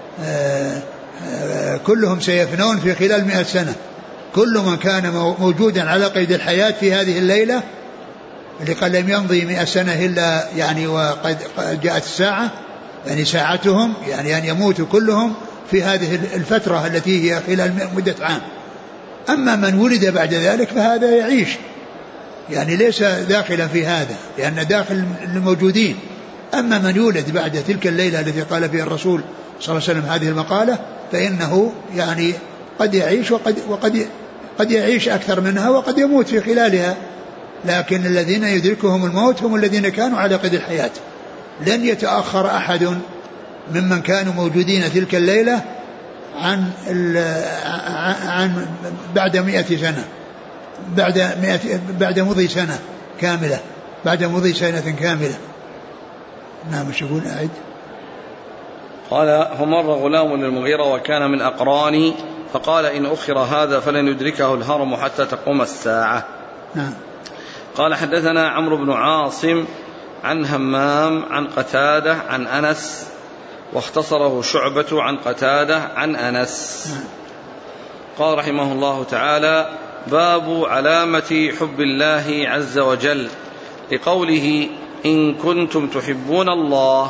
Speaker 2: كلهم سيفنون في خلال 100 سنة. كل من كان موجودا على قيد الحياة في هذه الليلة اللي قال لم يمضي 100 سنة إلا يعني وقد جاءت الساعة يعني ساعتهم يعني أن يموتوا كلهم في هذه الفترة التي هي خلال مدة عام. أما من ولد بعد ذلك فهذا يعيش يعني ليس داخلا في هذا لأن داخل الموجودين. أما من يولد بعد تلك الليلة التي قال فيها الرسول صلى الله عليه وسلم هذه المقالة فإنه يعني قد يعيش وقد يعيش أكثر منها وقد يموت في خلالها. لكن الذين يدركهم الموت هم الذين كانوا على قيد الحياة. لن يتأخر أحد ممن كانوا موجودين تلك الليلة عن بعد 100 سنة بعد مضي سنة كاملة بعد مضي سنة كاملة. نعم. مش يقول أعد.
Speaker 1: قال فمر غلام للمغيرة وكان من أقراني فقال إن أخر هذا فلن يدركه الهرم حتى تقوم الساعة.
Speaker 2: نعم.
Speaker 1: قال حدثنا عمرو بن عاصم عن همام عن قتادة عن أنس واختصره شعبة عن قتادة عن أنس. قال رحمه الله تعالى باب علامة حب الله عز وجل لقوله إن كنتم تحبون الله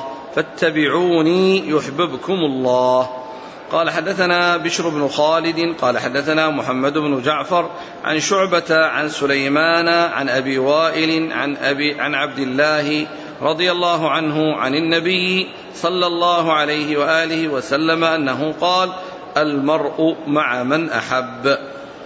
Speaker 1: فاتبعوني يحببكم الله. قال حدثنا بشر بن خالد قال حدثنا محمد بن جعفر عن شعبة عن سليمان عن أبي وائل عن عبد الله رضي الله عنه عن النبي صلى الله عليه وآله وسلم أنه قال المرء مع من أحب.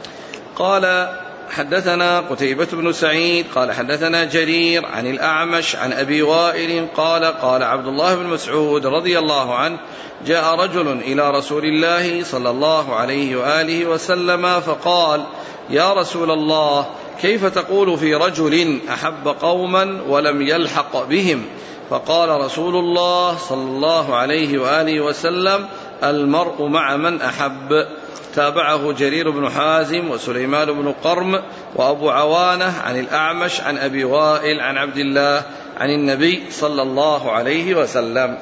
Speaker 1: قال حدثنا قتيبة بن سعيد قال حدثنا جرير عن الأعمش عن أبي وائل قال قال عبد الله بن مسعود رضي الله عنه جاء رجل إلى رسول الله صلى الله عليه وآله وسلم فقال يا رسول الله كيف تقول في رجل أحب قوما ولم يلحق بهم؟ فقال رسول الله صلى الله عليه وآله وسلم المرء مع من أحب. تابعه جرير بن حازم وسليمان بن قرم وأبو عوانة عن الأعمش عن أبي وائل عن عبد الله عن النبي صلى الله عليه وسلم.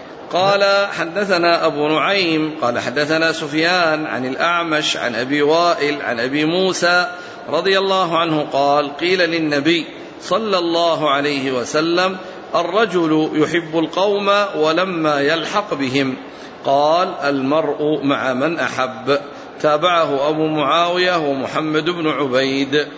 Speaker 1: قال حدثنا أبو نعيم قال حدثنا سفيان عن الأعمش عن أبي وائل عن أبي موسى رضي الله عنه قال قيل للنبي صلى الله عليه وسلم الرجل يحب القوم ولما يلحق بهم قال المرء مع من أحب. تابعه أبو معاوية ومحمد بن عبيد.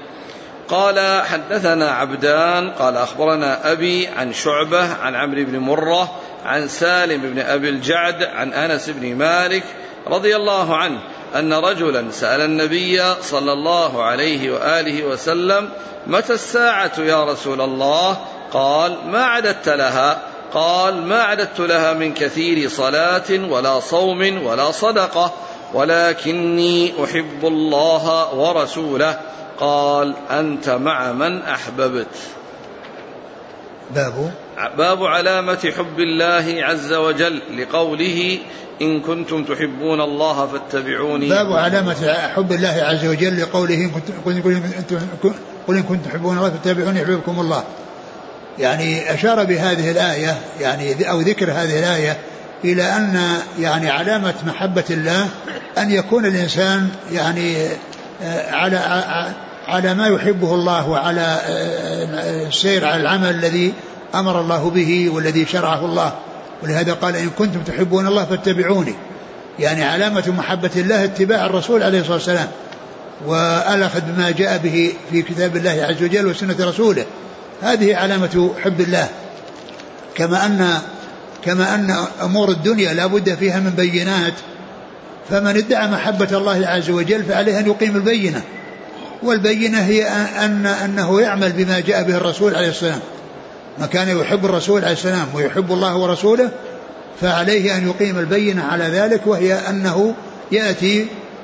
Speaker 1: قال حدثنا عبدان قال أخبرنا أبي عن شعبة عن عمرو بن مرة عن سالم بن أبي الجعد عن أنس بن مالك رضي الله عنه أن رجلا سأل النبي صلى الله عليه وآله وسلم متى الساعة يا رسول الله؟ قال ما عددت لها؟ قال ما عددت لها من كثير صلاة ولا صوم ولا صدقة ولكني أحب الله ورسوله. قال أنت مع من أحببت. باب علامة حب الله عز وجل لقوله إن كنتم تحبون الله فاتبعوني.
Speaker 2: باب علامة حب الله عز وجل لقوله قل إن كنتم تحبون الله فاتبعوني يحببكم الله. يعني أشار بهذه الآية يعني أو ذكر هذه الآية إلى أن يعني علامة محبة الله أن يكون الإنسان يعني على ما يحبه الله وعلى السير على العمل الذي أمر الله به والذي شرعه الله ولهذا قال إن كنتم تحبون الله فاتبعوني، يعني علامة محبة الله اتباع الرسول عليه الصلاة والسلام والأخذ بما جاء به في كتاب الله عز وجل وسنة رسوله، هذه علامة حب الله. كما أن أمور الدنيا لا بد فيها من بينات، فمن ادعى محبة الله عز وجل فعليه أن يقيم البينة، والبينة هي أنه يعمل بما جاء به الرسول عليه السلام. ما كان يحب الرسول عليه السلام ويحب الله ورسوله فعليه أن يقيم البينة على ذلك، وهي أنه يأتي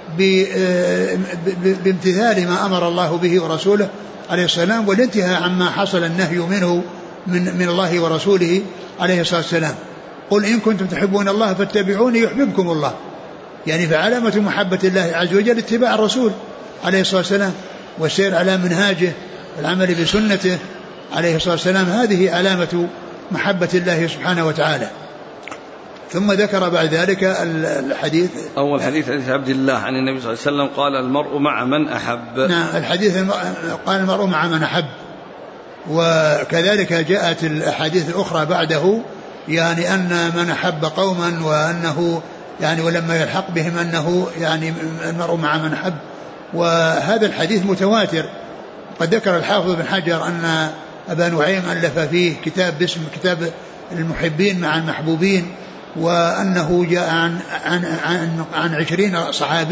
Speaker 2: بامتثال ما أمر الله به ورسوله عليه السلام، والانتهاء عما حصل النهي منه من الله ورسوله عليه الصلاة والسلام. قل إن كنتم تحبون الله فاتبعوني يحببكم الله، يعني فعلامة محبة الله عز وجل اتباع الرسول عليه الصلاة والسلام والسير على منهاجه والعمل بسنته عليه الصلاة والسلام، هذه علامة محبة الله سبحانه وتعالى. ثم ذكر بعد ذلك الحديث.
Speaker 1: أول حديث عبد الله عن النبي صلى الله عليه وسلم قال المرء مع من أحب.
Speaker 2: نعم الحديث قال المرء مع من أحب. وكذلك جاءت الأحاديث الأخرى بعده، يعني أن من أحب قوما وأنه يعني ولما يلحق بهم أنه يعني المرء مع من أحب. وهذا الحديث متواتر. قد ذكر الحافظ بن حجر أن أبا نعيم ألف فيه كتاب باسم كتاب المحبين مع المحبوبين، وأنه جاء عن 20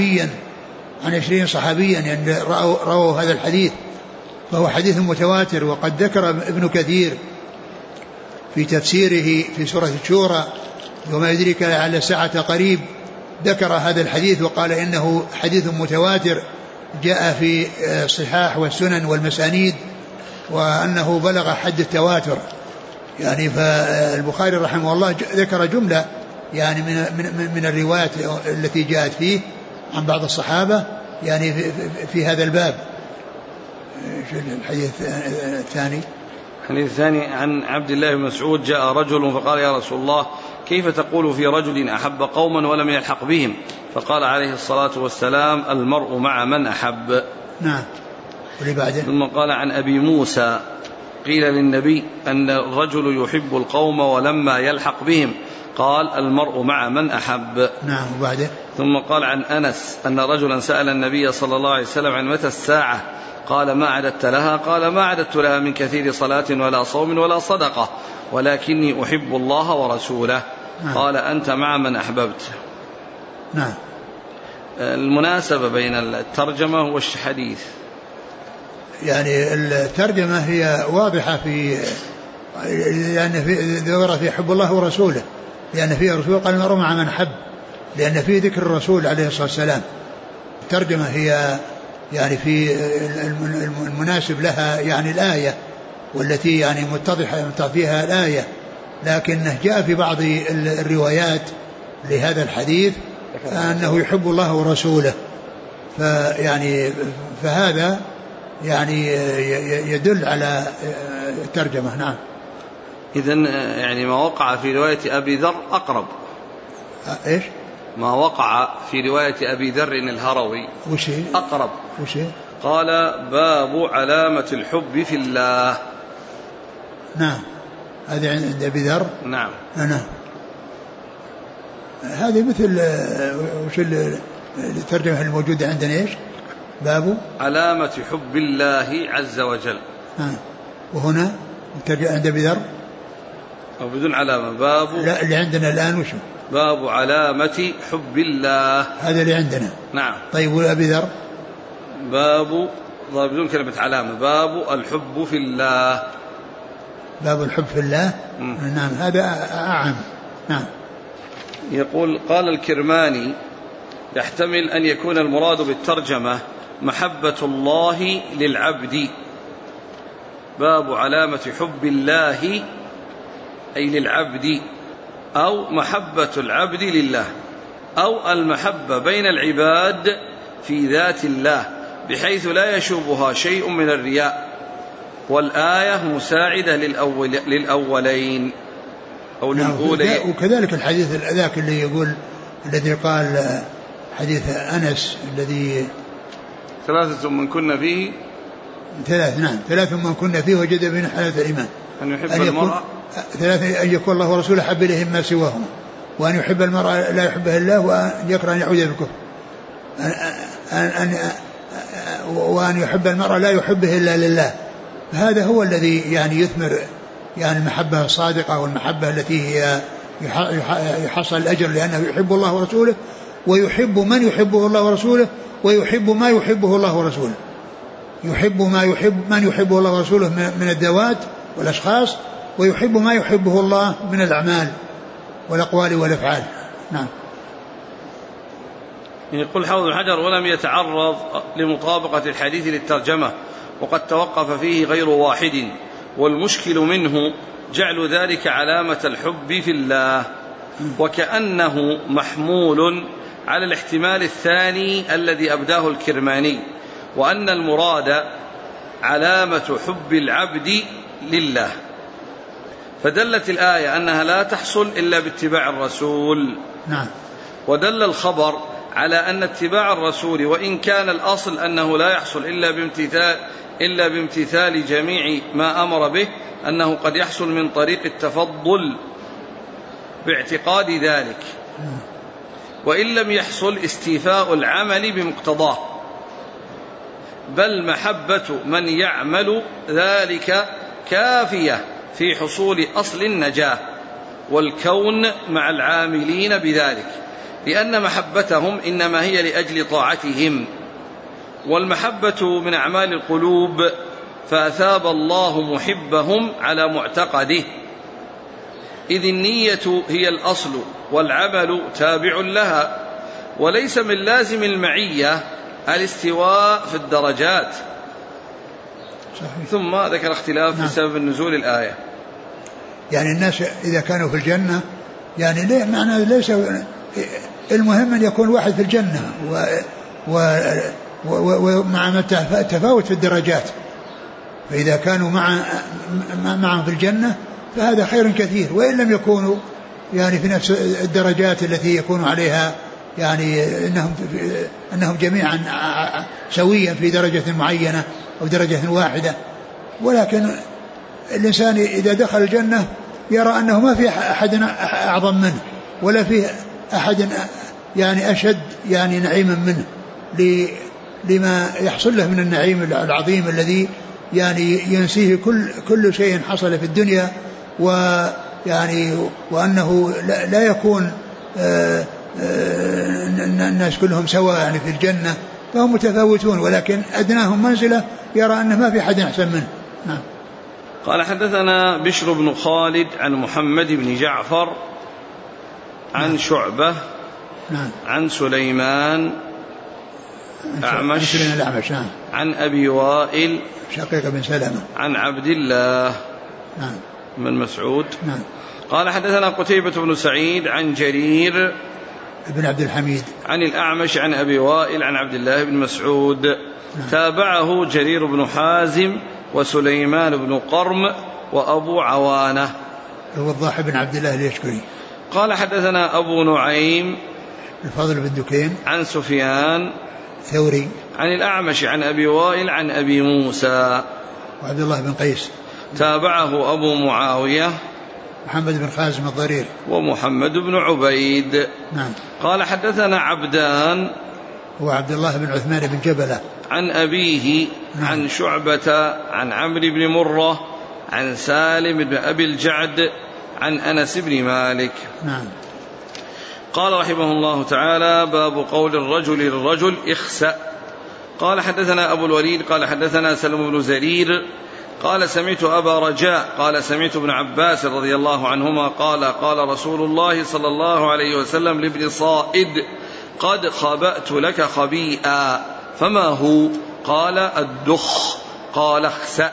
Speaker 2: صحابيا يعني رأوا هذا الحديث، فهو حديث متواتر. وقد ذكر ابن كثير في تفسيره في سورة الشورى وما يدريك لعل الساعة قريب، ذكر هذا الحديث وقال إنه حديث متواتر جاء في الصحاح والسنن والمسانيد، وأنه بلغ حد التواتر. يعني فالبخاري رحمه الله ذكر جملة يعني من الروايات التي جاءت فيه عن بعض الصحابة يعني في هذا الباب. الحديث الثاني.
Speaker 1: الحديث الثاني عن عبد الله بن مسعود جاء رجل فقال يا رسول الله كيف تقول في رجل أحب قوما ولم يلحق بهم؟ فقال عليه الصلاة والسلام المرء مع من أحب.
Speaker 2: نعم.
Speaker 1: ثم قال عن أبي موسى قيل للنبي أن الرجل يحب القوم ولما يلحق بهم قال المرء مع من أحب.
Speaker 2: نعم. وبعده.
Speaker 1: ثم قال عن أنس أن رجلا سأل النبي صلى الله عليه وسلم عن متى الساعة قال ما عددت لها؟ قال ما عددت لها من كثير صلاة ولا صوم ولا صدقة ولكني أحب الله ورسوله. نعم. قال أنت مع من أحببت.
Speaker 2: نعم.
Speaker 1: المناسبة بين الترجمة والحديث
Speaker 2: يعني الترجمة هي واضحة في يعني في حب الله ورسوله، لأن فيه الرسول قال المرء مع من حب، لأن فيه ذكر الرسول عليه الصلاة والسلام. الترجمة هي يعني في المناسب لها يعني الآية والتي يعني متضحة فيها الآية، لكنه جاء في بعض الروايات لهذا الحديث أنه يحب الله ورسوله، فهذا يعني يدل على الترجمة. نعم.
Speaker 1: إذن يعني ما وقع في رواية أبي ذر أقرب.
Speaker 2: إيش؟
Speaker 1: ما وقع في رواية أبي ذر الهروي أقرب. قال باب علامة الحب في الله.
Speaker 2: نعم. هذا عند أبي ذر.
Speaker 1: نعم.
Speaker 2: هذه مثل وش الترجمة الموجودة عندنا إيش؟ باب
Speaker 1: علامة حب الله عز وجل.
Speaker 2: وهنا عند أبي ذر
Speaker 1: أو بدون علامة باب.
Speaker 2: لا اللي عندنا الآن وشو؟
Speaker 1: باب علامة حب الله.
Speaker 2: هذا اللي عندنا.
Speaker 1: نعم.
Speaker 2: طيب وأبي ذر
Speaker 1: باب بدون كلمة علامة باب الحب في الله.
Speaker 2: باب الحب في الله. نعم هذا أعم. نعم.
Speaker 1: يقول قال الكرماني يحتمل أن يكون المراد بالترجمة محبة الله للعبد. باب علامة حب الله أي للعبد، أو محبة العبد لله، أو المحبة بين العباد في ذات الله بحيث لا يشوبها شيء من الرياء. والآية مساعدة للأولين أو للأولين.
Speaker 2: وكذلك الحديث ذاك اللي يقول الذي قال حديث أنس الذي
Speaker 1: 3 من كن فيه.
Speaker 2: 3 من كن فيه وجد بين حالة الإيمان.
Speaker 1: أن يحب المرأة
Speaker 2: ثلاثة: أن يكون الله ورسوله أحب إليه مما سواهما، وأن يحب المرأة لا يحبها الله، وأن يكره أن يعود بالكفر، وأن يحب المرأة لا يحبه إلا لله. هذا هو الذي يعني يثمر يعني المحبة الصادقة، والمحبة التي هي يحصل الأجر، لأنه يحب الله ورسوله، ويحب من يحبه الله ورسوله، ويحب ما يحبه الله ورسوله، يحب من يحبه الله ورسوله من الذوات والأشخاص، ويحب ما يحبه الله من الأعمال والأقوال والأفعال. نعم.
Speaker 1: يقول حافظ بن حجر: ولم يتعرض لمطابقة الحديث للترجمة، وقد توقف فيه غير واحد، والمشكل منه جعل ذلك علامة الحب في الله، وكأنه محمول على الاحتمال الثاني الذي أبداه الكرماني، وأن المراد علامة حب العبد لله، فدلت الآية أنها لا تحصل إلا باتباع الرسول.
Speaker 2: نعم.
Speaker 1: ودل الخبر على أن اتباع الرسول، وإن كان الأصل أنه لا يحصل إلا بامتثال جميع ما أمر به، أنه قد يحصل من طريق التفضل باعتقاد ذلك، وإن لم يحصل استيفاء العمل بمقتضاه، بل محبة من يعمل ذلك كافية في حصول أصل النجاة والكون مع العاملين بذلك، لأن محبتهم إنما هي لأجل طاعتهم، والمحبة من أعمال القلوب، فأثاب الله محبهم على معتقده، إذ النية هي الأصل والعمل تابع لها، وليس من لازم المعية الاستواء في الدرجات.
Speaker 2: صحيح.
Speaker 1: ثم ذكر اختلاف في سبب النزول الآية.
Speaker 2: يعني الناس إذا كانوا في الجنة، يعني ليه معنى ليس المهم أن يكون واحد في الجنة ومع تفاوت في الدرجات، فإذا كانوا معهم في الجنة فهذا خير كثير، وإن لم يكونوا يعني في نفس الدرجات التي يكون عليها، يعني أنهم جميعا سويا في درجة معينة أو درجة واحدة، ولكن الإنسان إذا دخل الجنة يرى أنه ما في أحد أعظم منه، ولا في أحد يعني أشد يعني نعيما منه، لما يحصل له من النعيم العظيم الذي يعني ينسيه كل شيء حصل في الدنيا، ويعني وأنه لا يكون الناس كلهم سواء يعني في الجنة، فهم متفاوتون، ولكن أدناهم منزلة يرى أنه ما في أحد أحسن منه. نعم.
Speaker 1: قال: حدثنا بشر بن خالد عن محمد بن جعفر عن شعبة عن سليمان الأعمش عن أبي وائل
Speaker 2: شقيق بن سلمة عن
Speaker 1: عبد الله بن مسعود. قال: حدثنا قتيبة بن سعيد عن جرير
Speaker 2: بن عبد الحميد
Speaker 1: عن الأعمش عن أبي وائل عن عبد الله بن مسعود. تابعه جرير بن حازم وسليمان بن قرم وأبو عوانة
Speaker 2: الوضاح بن عبد الله اليشكري.
Speaker 1: قال: حدثنا أبو نعيم
Speaker 2: الفضل بن دكين
Speaker 1: عن سفيان
Speaker 2: ثوري
Speaker 1: عن الأعمش عن أبي وائل عن أبي موسى
Speaker 2: وعبد الله بن قيس.
Speaker 1: تابعه أبو معاوية
Speaker 2: محمد بن خازم الضرير
Speaker 1: ومحمد بن عبيد. قال: حدثنا عبدان
Speaker 2: هو عبد الله بن عثمان بن جبلة
Speaker 1: عن أبيه عن شعبة عن عمرو بن مرة عن سالم بن أبي الجعد عن أنس بن مالك. قال رحمه الله تعالى: باب قول الرجل للرجل اخسأ. قال: حدثنا أبو الوليد قال: حدثنا سلم بن زرير قال: سمعت أبا رجاء قال: سمعت ابن عباس رضي الله عنهما قال: قال رسول الله صلى الله عليه وسلم لابن صائد: قد خبأت لك خبيئا، فما هو؟ قال: الدخ. قال: اخسأ.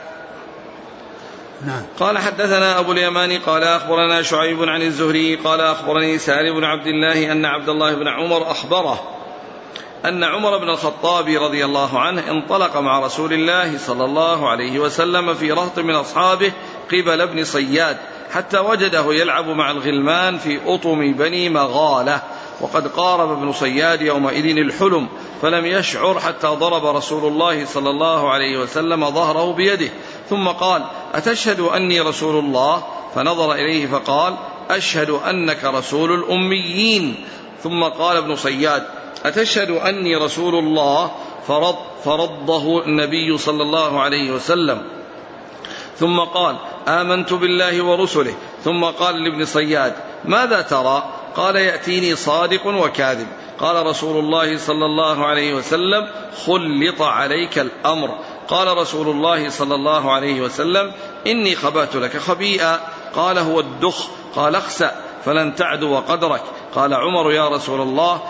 Speaker 1: قال: حدثنا أبو اليماني قال: أخبرنا شعيب عن الزهري قال: أخبرني سالم بن عبد الله أن عبد الله بن عمر أخبره أن عمر بن الخطاب رضي الله عنه انطلق مع رسول الله صلى الله عليه وسلم في رهط من أصحابه قبل ابن صياد، حتى وجده يلعب مع الغلمان في أطم بني مغالة، وقد قارب ابن صياد يومئذ الحلم فلم يشعر حتى ضرب رسول الله صلى الله عليه وسلم ظهره بيده ثم قال: أتشهد أني رسول الله؟ فنظر إليه فقال: أشهد أنك رسول الأميين. ثم قال ابن صياد: أتشهد أني رسول الله؟ فرضه النبي صلى الله عليه وسلم ثم قال: آمنت بالله ورسله. ثم قال لابن صياد: ماذا ترى؟ قال: يأتيني صادق وكاذب. قال رسول الله صلى الله عليه وسلم: خلط عليك الأمر. قال رسول الله صلى الله عليه وسلم: إني خبأت لك خبيئا. قال: هو الدخ. قال: اخسأ فلن تعدو قدرك. قال عمر: يا رسول الله،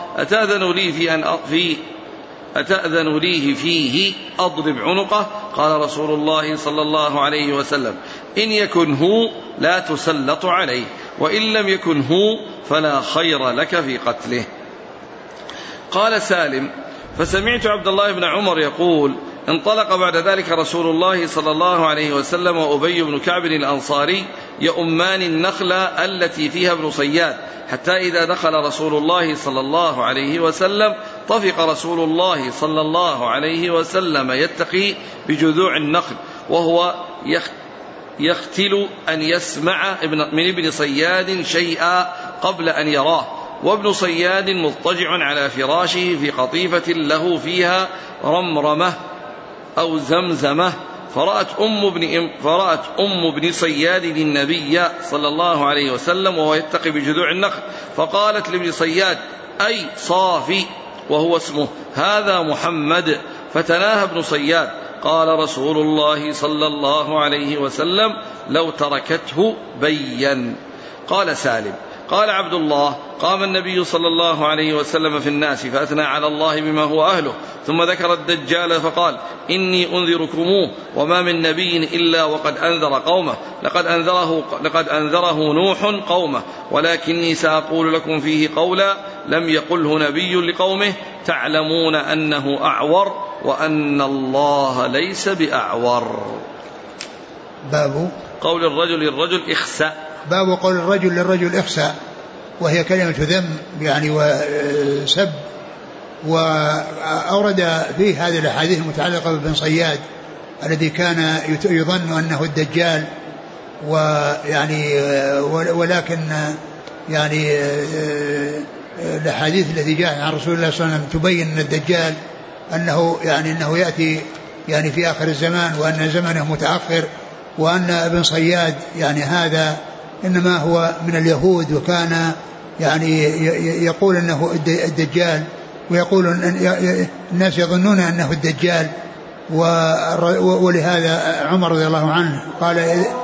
Speaker 1: أتأذن لي فيه أضرب عنقه؟ قال رسول الله صلى الله عليه وسلم: إن يكن هو لا تسلط عليه، وإن لم يكن هو فلا خير لك في قتله. قال سالم: فسمعت عبد الله بن عمر يقول: انطلق بعد ذلك رسول الله صلى الله عليه وسلم وأبي بن كعب الأنصاري يؤمان النخلة التي فيها ابن صياد، حتى إذا دخل رسول الله صلى الله عليه وسلم طفق رسول الله صلى الله عليه وسلم يتقي بجذوع النخل، وهو يختل أن يسمع من ابن صياد شيئا قبل أن يراه، وابن صياد مضطجع على فراشه في قطيفة له فيها رمرمة أو زمزمة. فرأت أم ابن صياد النبي صلى الله عليه وسلم وهو يتقي بجذوع النخل، فقالت لابن صياد: أي صافي، وهو اسمه، هذا محمد. فتناهى ابن صياد. قال رسول الله صلى الله عليه وسلم: لو تركته بين. قال سالم: قال عبد الله: قام النبي صلى الله عليه وسلم في الناس فأثنى على الله بما هو أهله، ثم ذكر الدجال فقال: إني أنذركموه، وما من نبي إلا وقد أنذر قومه، لقد أنذره نوح قومه، ولكني سأقول لكم فيه قولا لم يقله نبي لقومه: تعلمون أنه أعور وأن الله ليس بأعور.
Speaker 2: باب
Speaker 1: قول الرجل للرجل اخسأ.
Speaker 2: باب قول الرجل للرجل اخسأ، وهي كلمة ذم يعني وسب. وأورد فيه هذه الأحاديث المتعلقة بابن صياد الذي كان يظن أنه الدجال، ويعني ولكن يعني الأحاديث التي جاءت عن رسول الله صلى الله عليه وسلم تبين أن الدجال أنه يأتي يعني في آخر الزمان، وأن زمنه متأخر، وأن ابن صياد يعني هذا إنما هو من اليهود، وكان يعني يقول أنه الدجال، ويقول أن الناس يظنون أنه الدجال. ولهذا عمر رضي الله عنه قال: